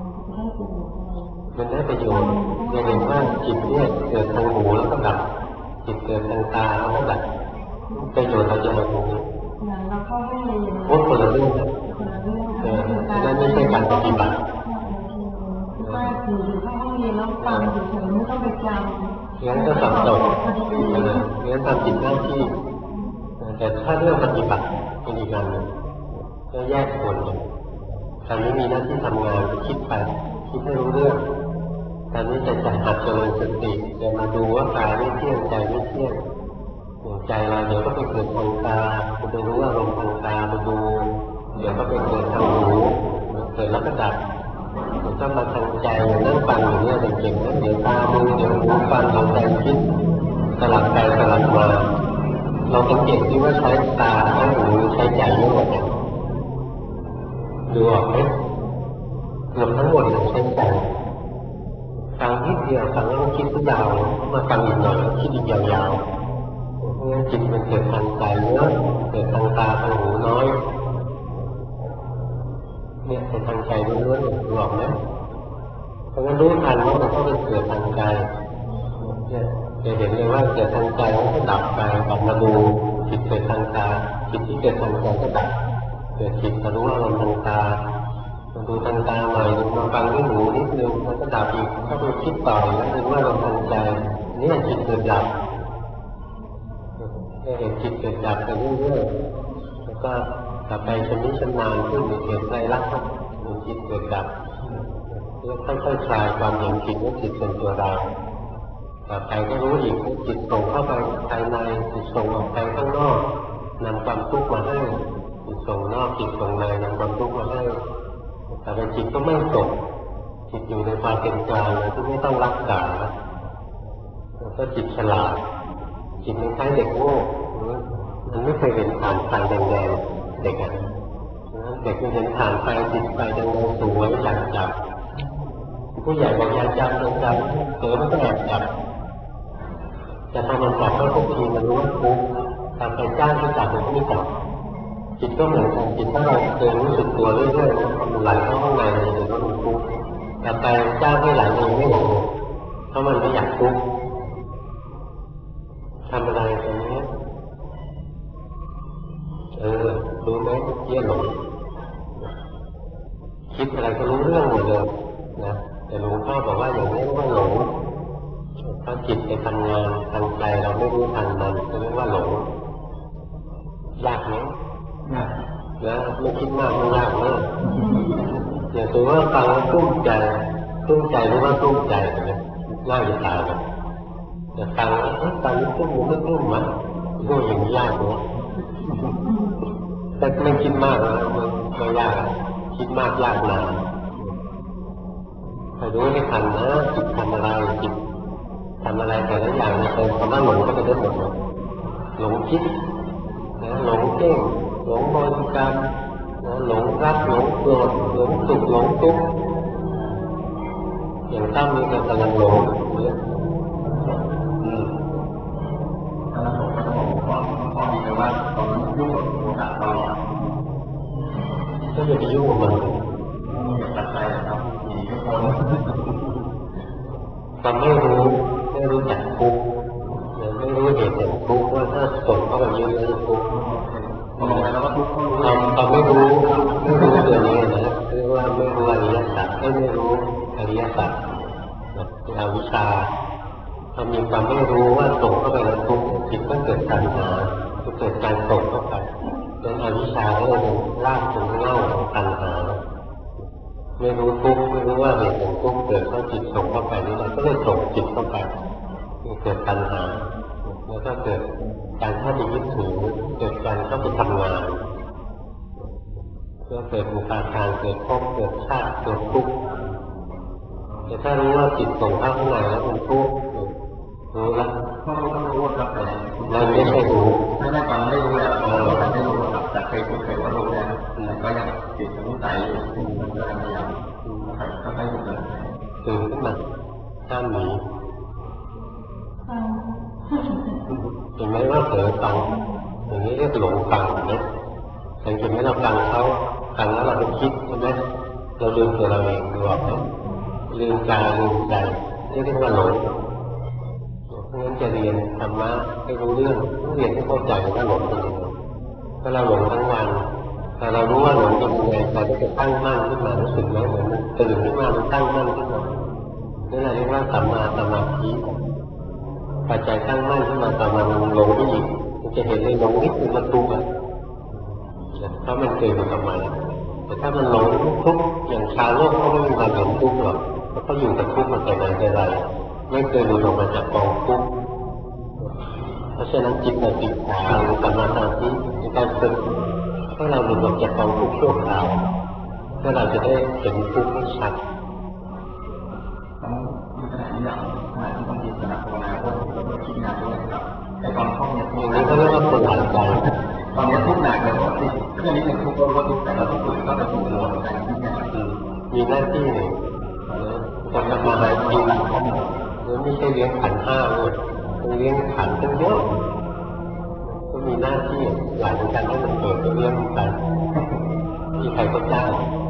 มันได้ประโยชน์จะเห็นว่าจิตเนี่ยเกิดทางหูแล้วก็ดับจิตเกิดทางตาแล้วก็ดับประโยชน์เราจะมาตรงนี้เราเข้าให้เรียนคนละเรื่องนั่นไม่ใช่การปฏิบัติว่าอยู่เข้าห้องเรียนแล้วฟังเฉยๆไม่ต้องไปจำงั้นก็สับสนงั้นทำผิดหน้าที่แต่ถ้าเรื่องปฏิบัติเป็นอีกอย่างหนึ่งก็แยกส่วนกันตอนนี้มีหน้าที่ทำงานคิดไปคิดให้รู้เรื่องตอนนี้จะหัดเจริญสติจะมาดูว่ากายไม่เที่ยงใจไม่เที่ยงใจเราเดี๋ยวก็ไปเกิดทางตาไปรู้อารมณ์ทางตาไปดูเดี๋ยวก็ไปเกิดทางหูเกิดแล้วก็ดับมันก็มาทางใจนั่งฟังอย่างนี้เก่งๆนะเดี๋ยวตาดูเดี๋ยวหูฟังเดี๋ยวใจคิดสลับไปสลับมาเราสังเกตที่ว่าใช้ตาใช้หูใช้ใจเยอะกว่ากันดูออกไหมเกือบทั้งหมดใช้ใจฟังนิดเดียวฟังแล้วก็คิดยาวมาฟังอีกหน่อยคิดอีกยาวๆเพราะงั้นจิตมันเกิดทางใจเยอะเกิดทางตาทางหูน้อยเนี่ยเป็นทางใจล้วนๆดูออกไหมเพราะงั้นรู้ทันว่ามันต้องเป็นเกิดทางใจเนี่ยจะเห็นเลยว่าเกิดทางใจมันก็ดับไปกลับมาดูจิตเกิดทางตาจิตที่เกิดทางใจก็ดับเกิดจิตมารู้อารมณ์ทางตามาดูทางตาใหม่ดูมาฟังด้วยหูนิดนึงมันก็ดับอีกก็ไปคิดต่อแล้วดูว่าอารมณ์ทางใจนี่จิตเกิดดับเห็นจิตเกิดดับไปเรื่อยๆแล้วก็ต่อไปชำนิชำนาญขึ้นเห็นใจรักเห็นจิตเกิดดับแล้วค่อยๆคลายความเห็นจิตว่าจิตเป็นตัวเราต่อไปก็รู้อีกว่าจิตส่งเข้าไปภายในจิตส่งออกไปข้างนอกนำความทุกข์มาให้จิตส่งนอกจิตส่งในนำความทุกข์มาให้แต่เป็นจิตก็ไม่ส่งจิตอยู่ในความเป็นกลางที่ไม่ต้องรักษาแล้วก็จิตฉลาดจิตไม่ใช่เด็กโง่มันไม่เคยเห็นฐานไฟแดงๆเด็กอ่ะเด็กไม่เห็นฐานไฟจิตไฟแดงๆสวยอยากจับผู้ใหญ่บอกอยากจับอยากจับเสือมันก็แอบจับแต่พอมันจับก็ทุกทีมันรู้ว่าทุกข์ทำไปจ้างที่จับมันไม่จับจิตก็เหมือนกันจิตถ้าเราเคยรู้สึกตัวเรื่อยๆมันไหลเข้าข้างในเลยถึงว่ามันทุกข์แต่ไปจ้างให้ไหลเองไม่ไหลเพราะมันไม่อยากทุกข์ทำอะไรตรงนี้รู้ไหมเมื่อกี้หลงคิดอะไรก็รู้เรื่องหมดเลยนะแต่หลวงพ่อบอกว่าอย่างนี้ว่าหลงถ้าจิตไปทำงานทางใจเราไม่รู้ทันมันก็เรียกว่าหลงยากไหมแล้วไม่คิดมากไม่ยากมากอย่างตัวว่าฟังแล้วตุ้มใจหรือว่าตุ้มใจนะง่ายจะตายเลยแต่ฟังนี่ตุ้มมันก็ตุ้มมั้ยก็อย่างนี้ยากเลยแต่ไม่คิดมากนะมันไม่ยากคิดมากยากนานคอยรู้ให้ทันนะจิตทำอะไรจิตทำอะไรแต่ละอย่างเนี่ยเติมคำว่าหลงก็ไปได้หมดเลยหลงคิดนะหลงเก้งหลงบริกรรมนะหลงรักหลงโกรธหลงสุขหลงทุกข์อย่างตั้มนี่ก็กำลังหลงเนี่ยพอดีเลยว่าเรายุ่งกับโอกาสตลอดก็อย่าไปยุ่งกับมันอย่าตัดใจครับผีก็คนทำไม่รู้จักทุกข์ไม่รู้เหตุแห่งทุกข์ว่าถ้าส่งเข้าไปเยอะๆทุกข์ทำไม่รู้ตัวนี้นะเรียกว่าไม่รู้อริยสัจไม่รู้อริยสัจเป็นอวิชชาพอมีความไม่รู้ว่าส่งเข้าไปแล้วทุกข์จิตก็เกิดตัณหาเกิดการส่งเข้าไปนั้นอวิชชาก็เลยเป็นรากเป็นเง่าของตัณหาไม่รู้ทุกข์ไม่รู้ว่าเหตุของทุกข์เกิดเพราะจิตส่งเข้าไปนี่แหละก็เลยส่งจิตเข้าไปเกิดตัณหาแล้วก็เกิดการเข้าไปยึดถือเกิดการเข้าไปทำงานก็เกิดอุปาทานเกิดภพเกิดชาติเกิดทุกข์แต่ถ้ารู้ว่าจิตส่งเข้าข้างในแล้วมันทุกข์รู้แล้วต้องรู้ครับแต่มันไม่ใช่รู้ไม่ได้ฟังไม่รู้แล้วแต่ไม่รู้ครับแต่เคยพูดเคยว่ารู้แล้วแต่ก็ยังจิตสงสัยมันก็พยายามก็ไม่รู้เลยตื่นขึ้นมาห้ามหนีเห็นไหมว่าเผลอฟังอย่างนี้เรียกหลงฟังนะสังเกตไหมเราฟังเขาฟังแล้วเราไปคิดใช่ไหมเราลืมตัวเราเองดูออกไหมลืมกายลืมใจนี่เรียกว่าหลงเพราะงั้นจะเรียนธรรมะให้รู้เรื่องเรียนให้เข้าใจว่าหลงเป็นยังไงถ้าเราหลงทั้งวันแต่เรารู้ว่าหลงเป็นยังไงใจก็จะตั้งมั่นขึ้นมารู้สึกไหมเหมือนมันตื่นขึ้นมามันตั้งมั่นขึ้นมานี่แหละเรียกว่าสัมมาสมาธิปัจจัยตั้งมั่นขึ้นมาต่อมามันหลงไปอีกมันจะเห็นเลยหลงนิดนึงมันทุกข์อ่ะเพราะมันเกิดมากับมันแต่ถ้ามันหลงทุกข์อย่างชาวโลกเขาไม่มีความหลงทุกข์หรอกเพราะเขาอยู่กับทุกข์มาแต่ไหนแต่ไรไม่เคยหลุดออกมาจากกองทุกข์เพราะฉะนั้นจิตในติขาหรือสัมมาสมาธิในการฝึกให้เราหลุดออกจากกองทุกข์ชั่วคราวเพื่อเราจะได้เห็นทุกข์ให้ชัดมีขณะที่อย่างที่บางทีขณะภาวนาก็เราคิดงานด้วยครับแต่ตอนท่องเนี่ยอย่างนี้เขาเรียกว่าคนหายใจตอนนี้ทุกหนักเลยว่าที่เครื่องนี้เป็นทุกข์ก็ทุกข์แต่เราทุกข์ก็จะถูกรวมกันที่นี่มีหน้าที่คนทำมาหากินแล้วไม่ใช่เลี้ยงขันห้าเลยเลี้ยงขันตั้งเยอะก็มีหน้าที่หลายการให้มันเกิดเลี้ยงกันที่ใครก็จ้าง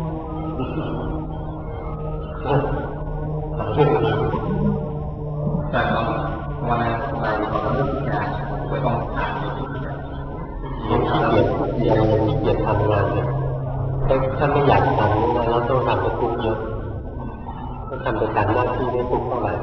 แต่ตอนวันนั้นเราเริ่มงานไม่ต้องผ่านยังขี้เกียจยังขี้เกียจทำงานเนี่ยถ้าไม่อยากทำนะเราต้องทำให้ทุกเยอะต้องทำไปตามหน้าที่ไม่ทุกเท่าไหร่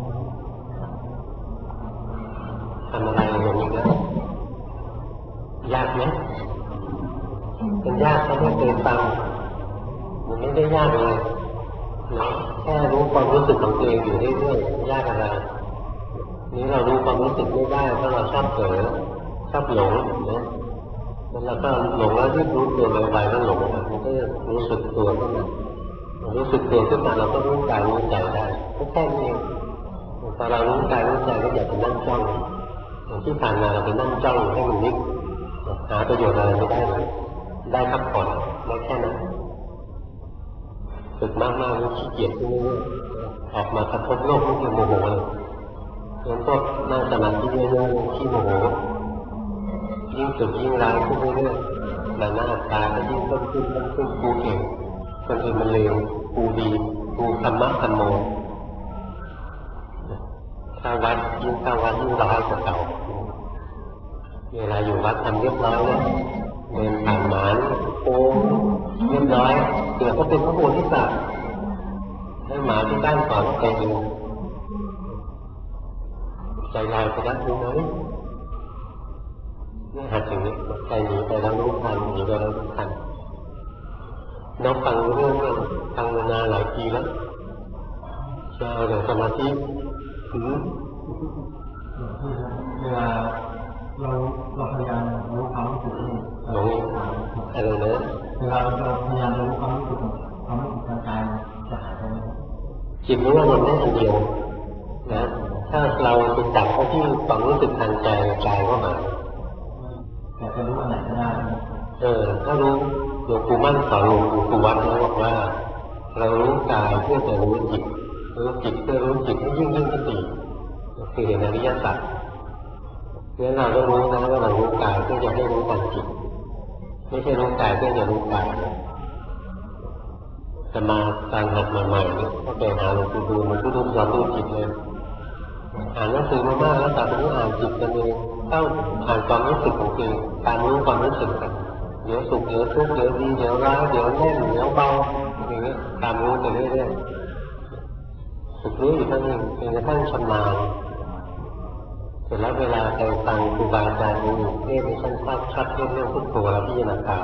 ทำอะไรอย่างนี้นะยากไหมเป็นยากถ้าไม่เคยฟังมันไม่ได้ยากเลยนะแค่รู้ความรู้สึกของตัวเองอยู่เรื่อยๆยากอะไรนี้เรารู้ความรู้สึกไม่ได้เพราะเราชอบเผลอชอบหลงนะแล้วก็หลงแล้วรีบรู้ตัวไวๆแล้วหลงมันก็รู้สึกตัวขึ้นมารู้สึกตัวขึ้นมาเราก็รู้กายรู้ใจได้ก็แค่นี้เองพอเรารู้กายรู้ใจก็อย่าไปนั่งจ้องที่ผ่านมาเราไปนั่งจ้องให้มันนิ่งหาประโยชน์อะไรไม่ได้เลยได้พักผ่อนได้แค่นั้นฝึกมากๆแล้วขี้เกียจขึ้นเรื่อยๆออกมากระทบโลกทุกอย่างโมโหเลยแล้วก็นั่งสมาธิเยอะๆขี้โมโหยิ่งฝึกยิ่งร้ายขึ้นเรื่อยๆหน้าตาก็ยิ่งเพิ่มขึ้นกูเก่งคนอื่นมันเลวกูดีกูธรรมะธรรมโมถ้าวัดยิ่งเข้าวัดยิ่งร้ายกว่าเก่าเวลาอยู่วัดทำเรียบร้อยเลยเดินผ่านหมานโอ้เรียบร้อยเกือบก็เป็นพระโพธิสัตว์ให้หมาที่ด้านก่อนใจดีใจลายไปด้านรู้ไหมนี่หัดอย่างนี้ใจหนีไปแล้วรู้ทันหนีไปแล้วรู้ทันน้องฟังเรื่องฟังมานานหลายปีแล้วจะเอาแต่สมาธิเวลาเราพยายามรู้ความรู้สึกหลงอะไรนะเวลาเราพยายามรู้ความรู้สึกทางกายจะหายไปจิตรู้ว่ามันไม่อันเดียวนะถ้าเราไปจับเขาที่ความรู้สึกทางใจกายก็มาแต่จะรู้อันไหนก็ได้ถ้ารู้หลวงปู่มั่นสอนหลวงปู่วัดเขาบอกว่าเรารู้กายเพื่อจะรู้จิตรู้จิตเพื่อรู้จิตให้ยิ่งขึ้นไปคือเห็นอริยสัจเพราะเราต้องรู้นะว่าเรารู้กายเพื่อจะให้รู้ความจิตไม่ใช่รู้กายเพื่อจะรู้กายจะมาการหัดใหม่ๆนี่ก็ไปหาหลวงปู่ดูมันก็รู้สอนรู้จิตเลยอ่านหนังสือมามากแล้วแต่ไม่อ่านจิตกันเองเข้าอ่านความรู้สึกของตัวเองตามรู้ความรู้สึกกันเดี๋ยวสุขเดี๋ยวทุกข์เดี๋ยวดีเดี๋ยวร้ายเดี๋ยวแน่นเดี๋ยวเบาอย่างนี้ตามรู้ไปเรื่อยๆฝึกรู้อยู่ทั้งนี้จนกระทั่งชำนาญร็จแล้วเวลาไปฟังครูบาอาจารย์เทศน์ในชั้นชัดเรื่องพุทโธแล้วพิจารณากาย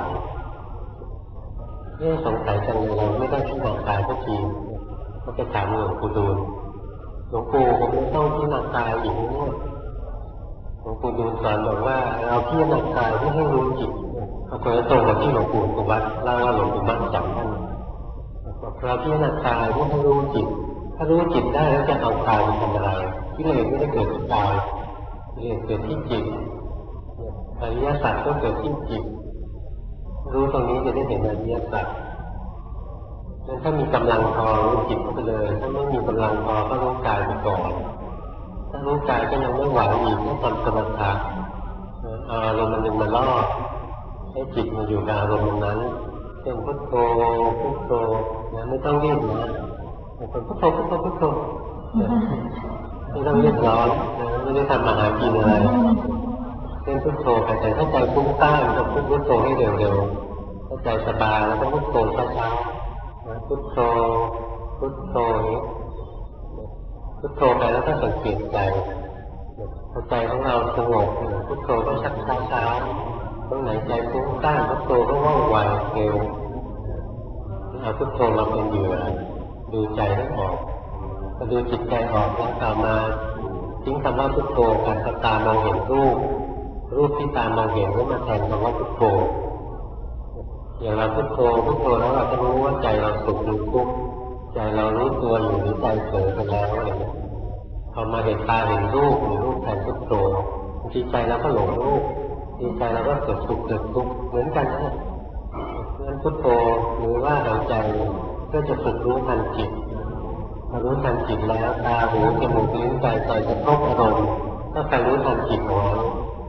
สงสัยจังเลยเราไม่ได้พิจารณากายสักทีก็ไปถามหลวงปู่ดูลหลวงปู่ผมไม่ต้องพิจารณากายอีกเนี่ยหลวงปู่ดูลสอนบอกว่าเราพิจารณากายไม่ให้รู้จิตปรากฏว่าตรงกับที่หลวงปู่สุวัตเล่าว่าหลวงปู่มั่นจับท่านเราพิจารณากายไม่ให้รู้จิตถ้ารู้จิตได้แล้วจะเอากายไปทำอะไรที่เลยไม่ได้เกิดที่กายที่เลยเกิดที่จิตอริยสัจก็เกิดที่จิตรู้ตรงนี้จะได้เห็นอริยสัจถ้ามีกำลังพอรู้จิตไปเลยถ้าไม่มีกำลังพอก็รู้กายไปก่อนถ้ารู้กายก็ยังไม่ไหวอีกต้องทำสมถะอารมณ์มันยังมาล่อให้จิตมาอยู่กับอารมณ์นั้นเช่นพุทโธพุทโธนะไม่ต้องรีบนะพุทโธพุทโธพุทโธไม่ต้องรีบร้อนไม่ได้ทำมาหากินอะไรเช่นพุทโธแต่ถ้าใจฟุ้งซ่านก็พุทโธให้เร็วๆถ้าใจสบายแล้วก็พุทโธช้าๆพุทโธพุทโธนี้พุทโธไปแล้วก็สังเกตใจพอใจของเราสงบพุทโธก็ชักช้าๆตรงไหนใจฟุ้งซ่านพุทโธก็ว่องไวเร็วเอาพุทโธมาเป็นเหยื่อดูใจให้ออกพอดูจิตใจออกแล้วต่อมาทิ้งคำว่าพุทโธการตามองเห็นรูปที่ตามองเห็นก็มาแทนคำว่าพุทโธอย่างเราพุทโธแล้วเราจะรู้ว่าใจเราสุขหรือทุกข์ใจเรารู้ตัวอยู่หรือใจเผลอไปแล้วอะไรเงี้ยพอมาเห็นตาเห็นรูปหรือรูปแทนพุทโธบางทีใจเราก็หลงรูปบางทีใจเราก็เกิดสุขเกิดทุกข์เหมือนกันนะเพราะฉะนั้นพุทโธหรือว่าหายใจก็จะฝึกรู้ทันจิตพอรู้ทันจิตแล้วตาหูจมูกลิ้นกายใจจะครบอารมณ์ก็ไปรู้ทันจิตของเรา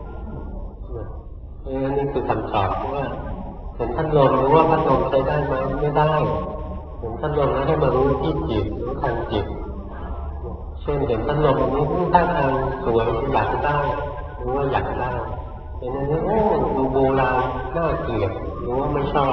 นี่คือคำตอบว่าเห็นพัดลมรู้ว่าพัดลมใช้ได้ไหมไม่ได้เห็นพัดลมแล้วให้มารู้ที่จิตรู้ทันจิตเช่นเห็นพัดลมนี้ท่าทางสวยอยากได้รู้ว่าอยากได้เห็นอันนี้ดูโบราณน่าเกลียดรู้ว่าไม่ชอบ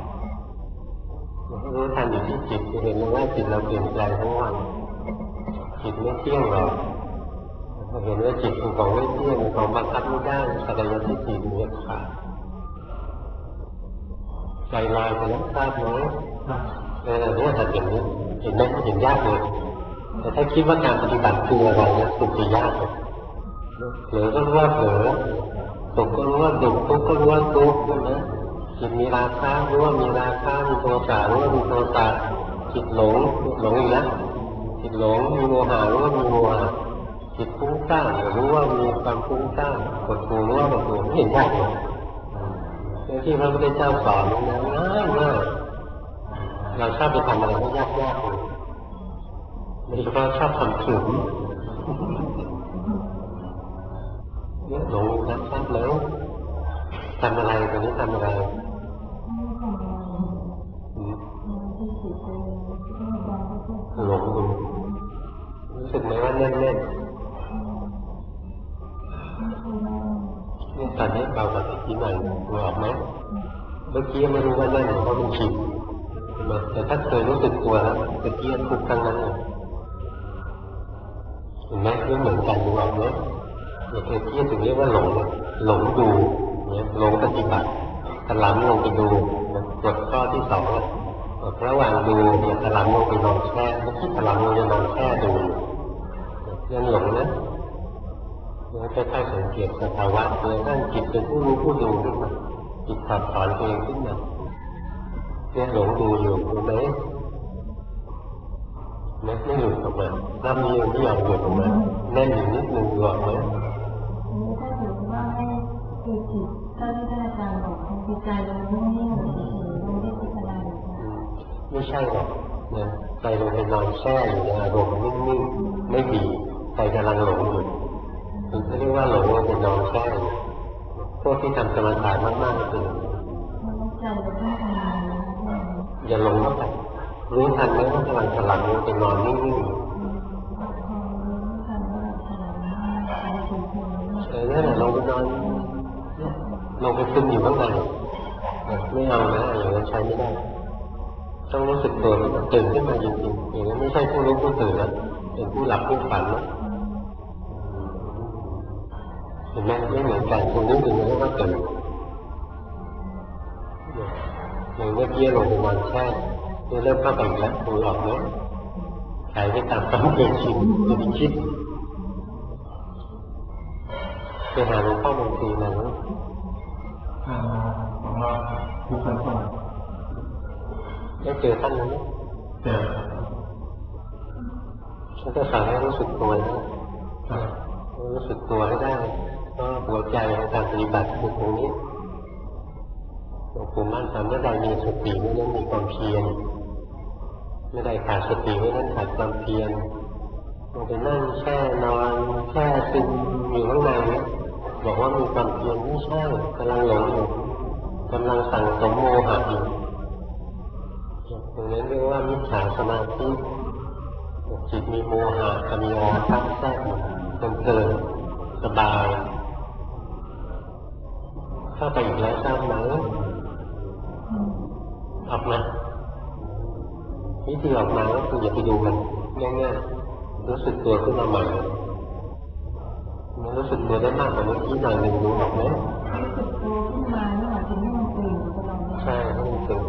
รู้ทันอยู่ที่จิตจะเห็นว่าจิตเราเปลี่ยนแปลงทั้งวันจิตไม่เที่ยงหรอกเห็นว่าจิตเป็นของไม่เที่ยงเป็นของบังคับไม่ได้สักยะทิฏฐิมีขาดใจลอยไปแล้วทราบไหมเนี่ยถ้าอย่างนี้เห็นไหมเห็นยากเลยแต่ถ้าคิดว่าการปฏิบัติคืออะไรเนี่ยสุดจะยากเลยเผลอก็รู้ว่าเผลอสุขก็รู้ว่าสุขทุกข์ก็รู้ว่าทุกข์นะจิตมีราคะรู้ว่ามีราคะมีโทสะรู้ว่ามีโทสะจิตหลงอีกแล้วจิตหลงมีโมหะรู้ว่ามีโมหะจิตฟุ้งซ่านรู้ว่ามีความฟุ้งซ่านกดหูรู้ว่าหดหูไม่เห็นยากเลยที่พระพุทธเจ้าสอนนะง่ายเราชอบไปทำอะไรไม่ยากเลยโดยเฉพาะชอบทำถึงเนี่ยหลงนะชัดแล้วทำอะไรตอนนี้ทำอะไรหลงดูรู้สึกไหมว่าแน่นเนี่ยตอนนี้เบากว่าที่กี้หน่อยดูออกไหมเมื่อกี้ไม่รู้ว่าแน่นหรือว่ามันชินแต่ถ้าเคยรู้สึกตัวแล้วเมื่อกี้ทุกครั้งนั้นเลยเห็นไหมไม่เหมือนกันดูออกไหมอย่างเมื่อกี้ถึงเรียกว่าหลงดูเนี่ยหลงปฏิบัติถลำลงไปดูกฎข้อที่สองระหว่างดูเนี่ยถลำลงไปนอนแช่เมื่อกี้ถลำลงไปนอนแช่ดูยังหลงนะเนี่ยค่อยๆสังเกตสภาวะเลยนั่งจิตเป็นผู้รู้ผู้ดูขึ้นมาจิตถอดถอนตัวเองขึ้นมาเนี่ยหลงดูอยู่ถูกไหมไม่หลุดออกมาถ้ามีไม่ยอมหลุดออกมาแน่นอยู่นิดนึงหลอกไหมถ้าถือว่าไม่คือจิตถ้าที่ท่านอาจารย์บอกคือใจเรานิ่งๆเราไม่ได้พิจารณาไม่ใช่หรอกนะใจเราไปนอนแช่อยู่ในอารมณ์นิ่งๆไม่ดีใจกำลังหลงอยู่ถึงเรียกว่าหลงเราไปนอนแช่พวกที่ทำสมาธิมากๆคืออย่าหลงเข้าไปรู้ทันไหมว่ากำลังถลำลงไปนอนนิ่งๆนั่นแหละลงไปนอนลงไปซึมอยู่ข้างในไม่เอานะอย่างนั้นใช้ไม่ได้ต้องรู้สึกตัวตื่นขึ้นมาจริงๆอย่างนั้นไม่ใช่ผู้รู้ผู้ตื่นนะเป็นผู้หลับผู้ฝันนะเห็นไหมไม่เหมือนกันตรงนี้ถึงเรียกว่าตื่นอย่างเมื่อกี้ลงไปนอนแช่เริ่มเข้าไปอีกแล้วดูออกไหมหายไปตามความเคยชินจะไปคิดไปหาหลวงพ่อบางทีมาแล้วของเราทุกคนต้องได้เจอท่านไหมเจอฉันก็สั่งให้รู้สึกตัวนะรู้สึกตัวให้ได้ก็หัวใจในการปฏิบัติคือตรงนี้หลวงปู่มั่นทำเมื่อใดมีสติเมื่อนั้นมีความเพียรเมื่อใดขาดสติเมื่อนั้นขาดความเพียรลงไปนั่งแช่นอนแช่ซึมอยู่ข้างในนี้บอกว่ามีความเพียรไม่ใช่กำลังหลงอยู่กำลังสั่งสมโมหะอยู่ตรงนั้นเรียกว่ามิจฉาสมาธิจิตมีโมหะกับมีราคะแทรกเกินสบายเข้าไปอีกแล้วทราบไหมออกมาวิธีออกมาก็คืออย่าไปดูมันง่ายๆรู้สึกตัวขึ้นมาใหม่มันรู้สึกตัวได้มากกว่าเมื่อกี้หน่อยหนึ่งรู้ออกไหมรู้สึกตัวขึ้นมาเนี่ยหมายถึงให้มันตื่นใช่ให้มันตื่น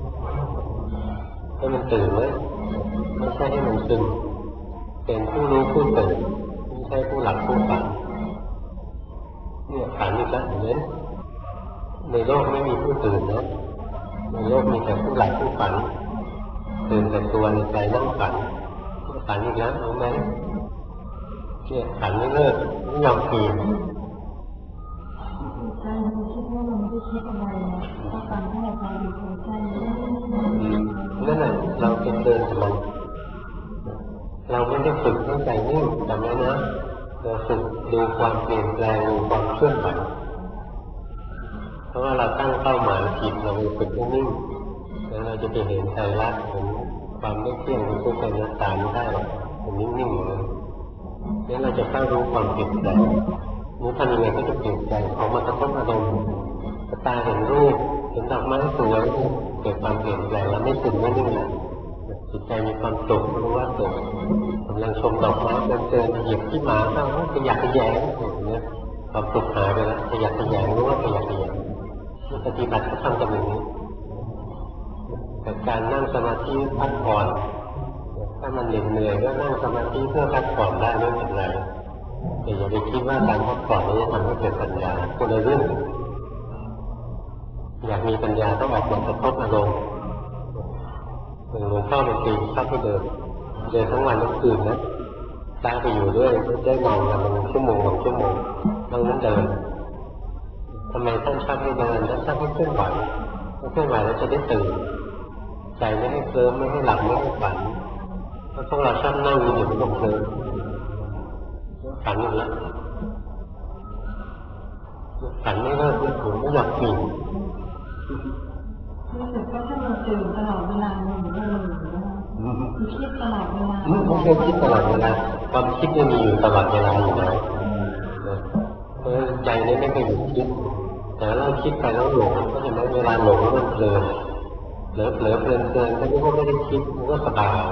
ไว้ไม่ใช่ให้มันซึมเป็นผู้รู้ผู้ตื่นไม่ใช่ผู้หลับผู้ฝันเนี่ยฝันอีกแล้วอย่างนี้ในโลกไม่มีผู้ตื่นนะในโลกมีแต่ผู้หลับผู้ฝันตื่นแต่ตัวในใจนั่งฝันอีกแล้วรู้ไหมเนี่ยฝันไม่เลิกไม่ยอมตื่นใจมันคิดว่ามันไม่ได้คิดอะไรก็ฟังให้เราดูใจนั่นแหละเราเป็นเดินกับมันเราไม่ได้ฝึกให้ใจนิ่งจำไว้นะเราฝึกดูความเปลี่ยนแปลงดูความเคลื่อนไหวเพราะว่าเราตั้งเป้าหมายผิดเราฝึกให้นิ่งแล้วเราจะไปเห็นใจรักเห็นความไม่เที่ยงเป็นทุกข์เป็นอนัตตาไม่ได้หรอกมันนิ่งๆเลยแล้วเราจะเข้ารู้ความเปลี่ยนแปลงนี้ทำยังไงก็จะเปลี่ยนใจออกมากระทบอารมณ์ตาเห็นรูปเห็นดอกไม้สวยเกิดความเปลี่ยนแปลงแล้วไม่ซึมไม่นิ่งแล้วจิตใจมีความสุขรู้ว่าสุขกำลังชมดอกไม้เดินเหยียบที่หมาเข้าขยักขยงอย่างนี้ความสุขหายไปแล้วขยักขยงรู้ว่าขยักขยงปฏิบัติก็ทำกันอย่างนี้แต่การนั่งสมาธิพักผ่อนถ้ามันเหนื่อยก็นั่งสมาธิเพื่อพักผ่อนได้ไม่เป็นไรแต่อย่าไปคิดว่าการพักผ่อนนี้จะทำให้เกิดปัญญาคนละเรื่องอยากมีปัญญาต้องออกมากระทบอารมณ์หลวงพ่อบางทีชอบให้เดินทั้งวันทั้งคืนนะตาไปอยู่ด้วยได้นอนกันเป็นชั่วโมงนั่งนั้นเดินทำไมท่านชอบให้เดินท่านชอบให้เคลื่อนไหวแล้วจะได้ตื่นใจไม่ให้เคลิ้มไม่ให้หลับไม่ให้ฝันเพราะพวกเราชอบนั่งอยู่บนเคลิ้มฝันอยู่แล้วฝันไม่เลิกไม่อยากตื่นรู้สึกว่าถ้ามันตื่นตลอดเวลามันเหมือนเราคือคิดตลอดเวลาไม่ใช่คิดตลอดเวลาความคิดยังมีอยู่ตลอดเวลาอยู่แล้วเพราะใจนี้ไม่เคยหยุดคิดแต่เราคิดไปแล้วหลงก็เห็นไหมเวลาหลงมันเพลินเพลินถ้าไม่ได้คิดมันก็สบาย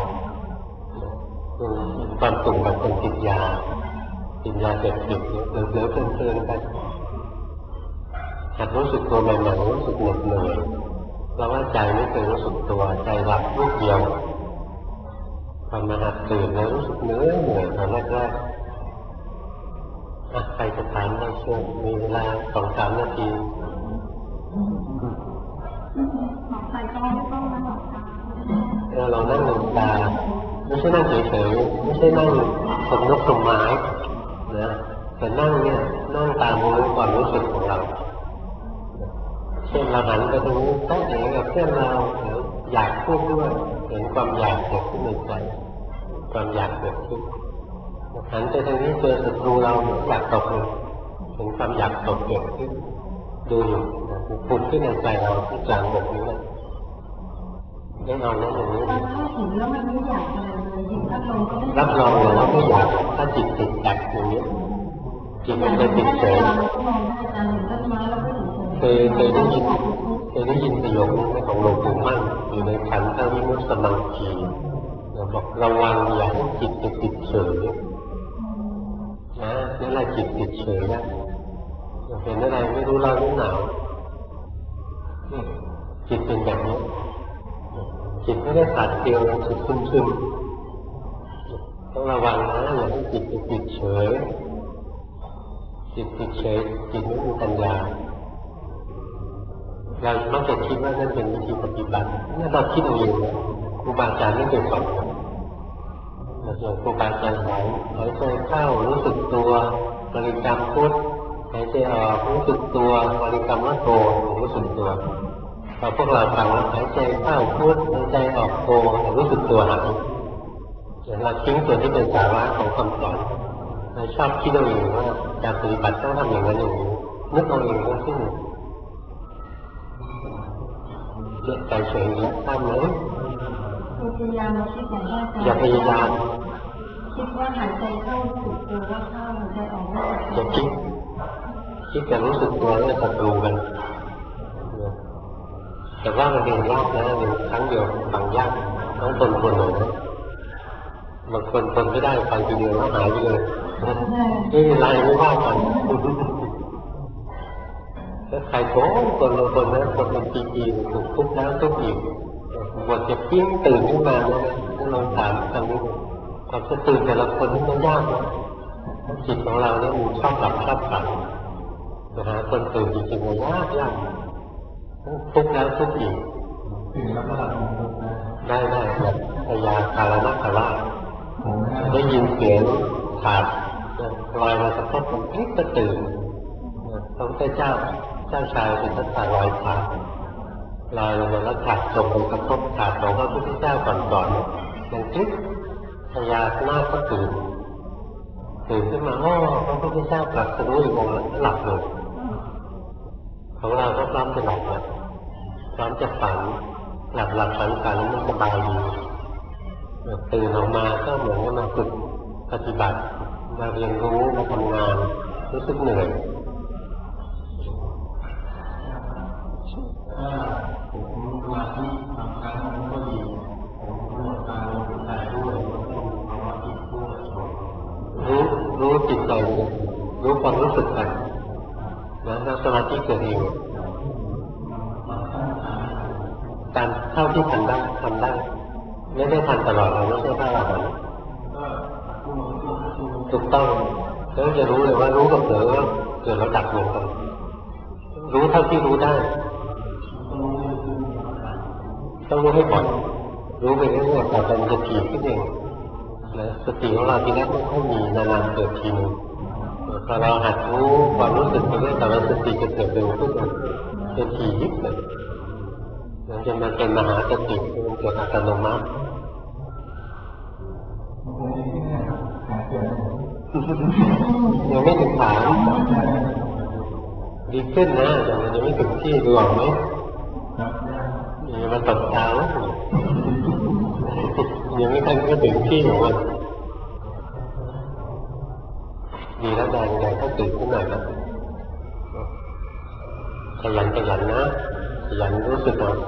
ความสุขแบบคนติดยาเสพติดเพลินไปหัดรู้สึกตัวใหม่ๆรู้สึกเหนื่อยเพราะว่าใจไม่เคยรู้สึกตัวใจหลับรูปเดียวพอมาหัดตื่นแล้วรู้สึกเหนื่อยตอนแรกใครจะถามได้ช่วงมีเวลา 2-3 นาทีเรานั่งลืมตาไม่ใช่นั่งเฉยๆไม่ใช่นั่งสมนกสมไม้นะแต่นั่งเนี่ยนั่งตามรู้ความรู้สึกของเราเช่นเราหันไปตรงนี้ตั้งแต่กับเพื่อนเราอยากพูดด้วยเห็นความอยากเกิดขึ้นในใจความอยากเกิดขึ้นหันไปทางนี้เจอศัตรูเราอยากตบเลยเห็นความอยากตบเกิดขึ้นดูอยู่ผุดขึ้นในใจเราที่กลางแบบนี้นะได้นอนแล้วอย่างนี้ถ้าเห็นแล้วมันไม่อยากอะไรเลยเห็นอารมณ์ก็รับรองเลยว่าไม่อยากถ้าจิตติดตัดอย่างนี้จิตมันจะติดเฉยเคยได้ยินประโยคนี้ของหลวงปู่มั่นอยู่ในขันธ์วิมุตติสมังคีบอกระวังอย่าให้จิตติดเฉยนะนั่นแหละจิตติดเฉยนะเห็นอะไรไม่รู้ร้อนรู้หนาวจิตเป็นแบบนี้จิตไม่ได้ขาดเกลียวจิตซึมๆต้องระวังนะอย่าให้จิตเป็นจิตเฉยจิตติดเฉยจิตไม่มีปัญญาเรามักจะคิดว่านั่นเป็นวิธีปฏิบัตินี่เราคิดเองนะครูบาอาจารย์ไม่เคยสอนอย่างครูบาอาจารย์สอนหายใจเข้ารู้สึกตัวบริกรรมพุทหายใจออกรู้สึกตัวบริกรรมว่าโตรู้สึกตัวพอพวกเราฟังหายใจเข้าพุทหายใจออกโตรู้สึกตัวหายเราทิ้งส่วนที่เป็นสาระของคำสอนเราชอบคิดเอาเองว่าการปฏิบัติต้องทำอย่างนั้นอย่างนี้นึกเอาเองว่าซึ่งเลือกใจเฉยๆทำเลยพยายามมาคิดอย่างว่าอย่าพยายามคิดว่าหายใจเข้าสึกตัวว่าเข้าหายใจออกว่าอย่าคิดแต่รู้สึกตัวแล้วศัตรูกันแต่ว่ามันเรียนยากนะเรียนครั้งเดียวฟังยากต้องทนเลยนะบางคนทนไม่ได้ฟังทีเดียวแล้วหายไปเลยไม่เป็นไรไม่ว่ากันถ้าใครโกงคนบางคนนะคนเป็นปีๆถูกทุบแล้วทุบอีกบทจะปิ้งตื่นขึ้นมาเนี่ยถ้าลองถามคำนี้ความจะตื่นแต่ละคนนี่มันยากนะจิตของเราเนี่ยมันชอบหลับชอบฝันนะฮะคนตื่นจริงๆมันยากทุบแล้วทุบอีกตื่นแล้วก็หลับได้แบบพยาคารนักขละได้ยินเสียงขาดลอยมากระทบมันพลิกก็ตื่นพระพุทธเจ้าชายเป็นพระตาลอยขาดลอยลงมาแล้วขาดจมไปกระทบขาดของพระพุทธเจ้าก่อนมันพลิกพยาหน้าก็ตื่นขึ้นมาพระพุทธเจ้ากลับสรู้อีกองแล้วหลับเลยของเราก็พร้อมจะหลับแล้วพร้อมจะฝันหลับฝันแล้วมันสบายดีตื่นออกมาก็เหมือนกับมาฝึกปฏิบัติมาเรียนรู้มาทำงานรู้สึกเหนื่อยผมมาที่ทำการมันก็ดีผมรู้การลงใจด้วยภาวะจิตด้วยรู้จิตใจรู้ความรู้สึกกันนะแล้วสมาธิเกิดเองการเท่าที่ทำได้ไม่ได้ทันตลอดเราไม่ใช่พระอรหันต์ถูกต้องแล้วจะรู้เลยว่ารู้กับเผลอเกิดแล้วดับเหมือนกันรู้เท่าที่รู้ได้ต้องรู้ให้บ่อยรู้ไปเรื่อยๆแต่มันจะถี่ขึ้นเองนะสติของเราทีแรกไม่ค่อยมีนานๆเกิดทีนึงพอเราหัดรู้ความรู้สึกไปเรื่อยแต่ว่าสติจะเกิดเร็วขึ้นจะถี่ยิบเลยมันจะมาเป็นมหาสติมันเกิดอัตโนมัติยังไม่ถึงฐานดีขึ้นนะแต่มันยังไม่ถึงที่ดูออกไหมนี่มันตกตาแล้วยังไม่ทันก็ถึงที่ของมันดีแล้วแดงถ้าตื่นขึ้นหน่อยนะขยันนะขยันรู้สึกนะ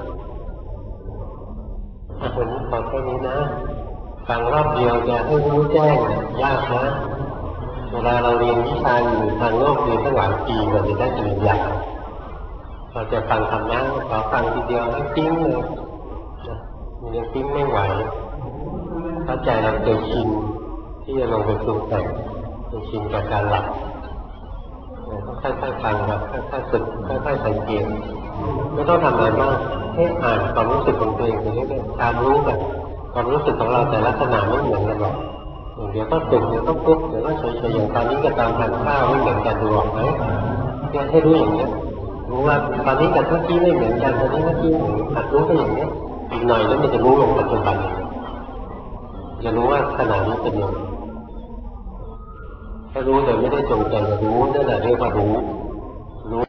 วันนี้พอแค่นี้นะฟังรอบเดียวจะให้รู้แจ้งยากนะเวลาเราเรียนวิชาอยู่ทางโลกเรียนตั้งหลายปีกว่าจะได้ปริญญาเราจะฟังธรรมะขอฟังทีเดียวให้ปิ้งเลยมันยังปิ้งไม่ไหวถ้าใจเราเคยชินที่จะลงไปปรุงแต่งเคยชินกับการหลับค่อยๆฟังแบบค่อยๆฝึกค่อยๆสังเกตไม่ต้องทำอะไรมากให้อ่านความรู้สึกของตัวเองไปเรื่อยๆตามรู้แบบความรู้สึกของเราแต่ละขณะไม่เหมือนกันหรอกเดี๋ยวก็ตึงเดี๋ยวก็ปุ๊บเดี๋ยวก็เฉยๆอย่างตอนนี้กับตอนทานข้าวไม่เหมือนกันดูออกไหมเนี่ยให้รู้อย่างนี้รู้ว่าตอนนี้กับเมื่อกี้ไม่เหมือนกันตอนนี้เมื่อกี้หัดรู้ก็อย่างนี้อีกหน่อยแล้วมันจะรู้ลงปัจจุบันจะรู้ว่าขณะนี้เป็นยังไงถ้ารู้โดยไม่ได้จงใจรู้นั่นแหละเรียกว่ารู้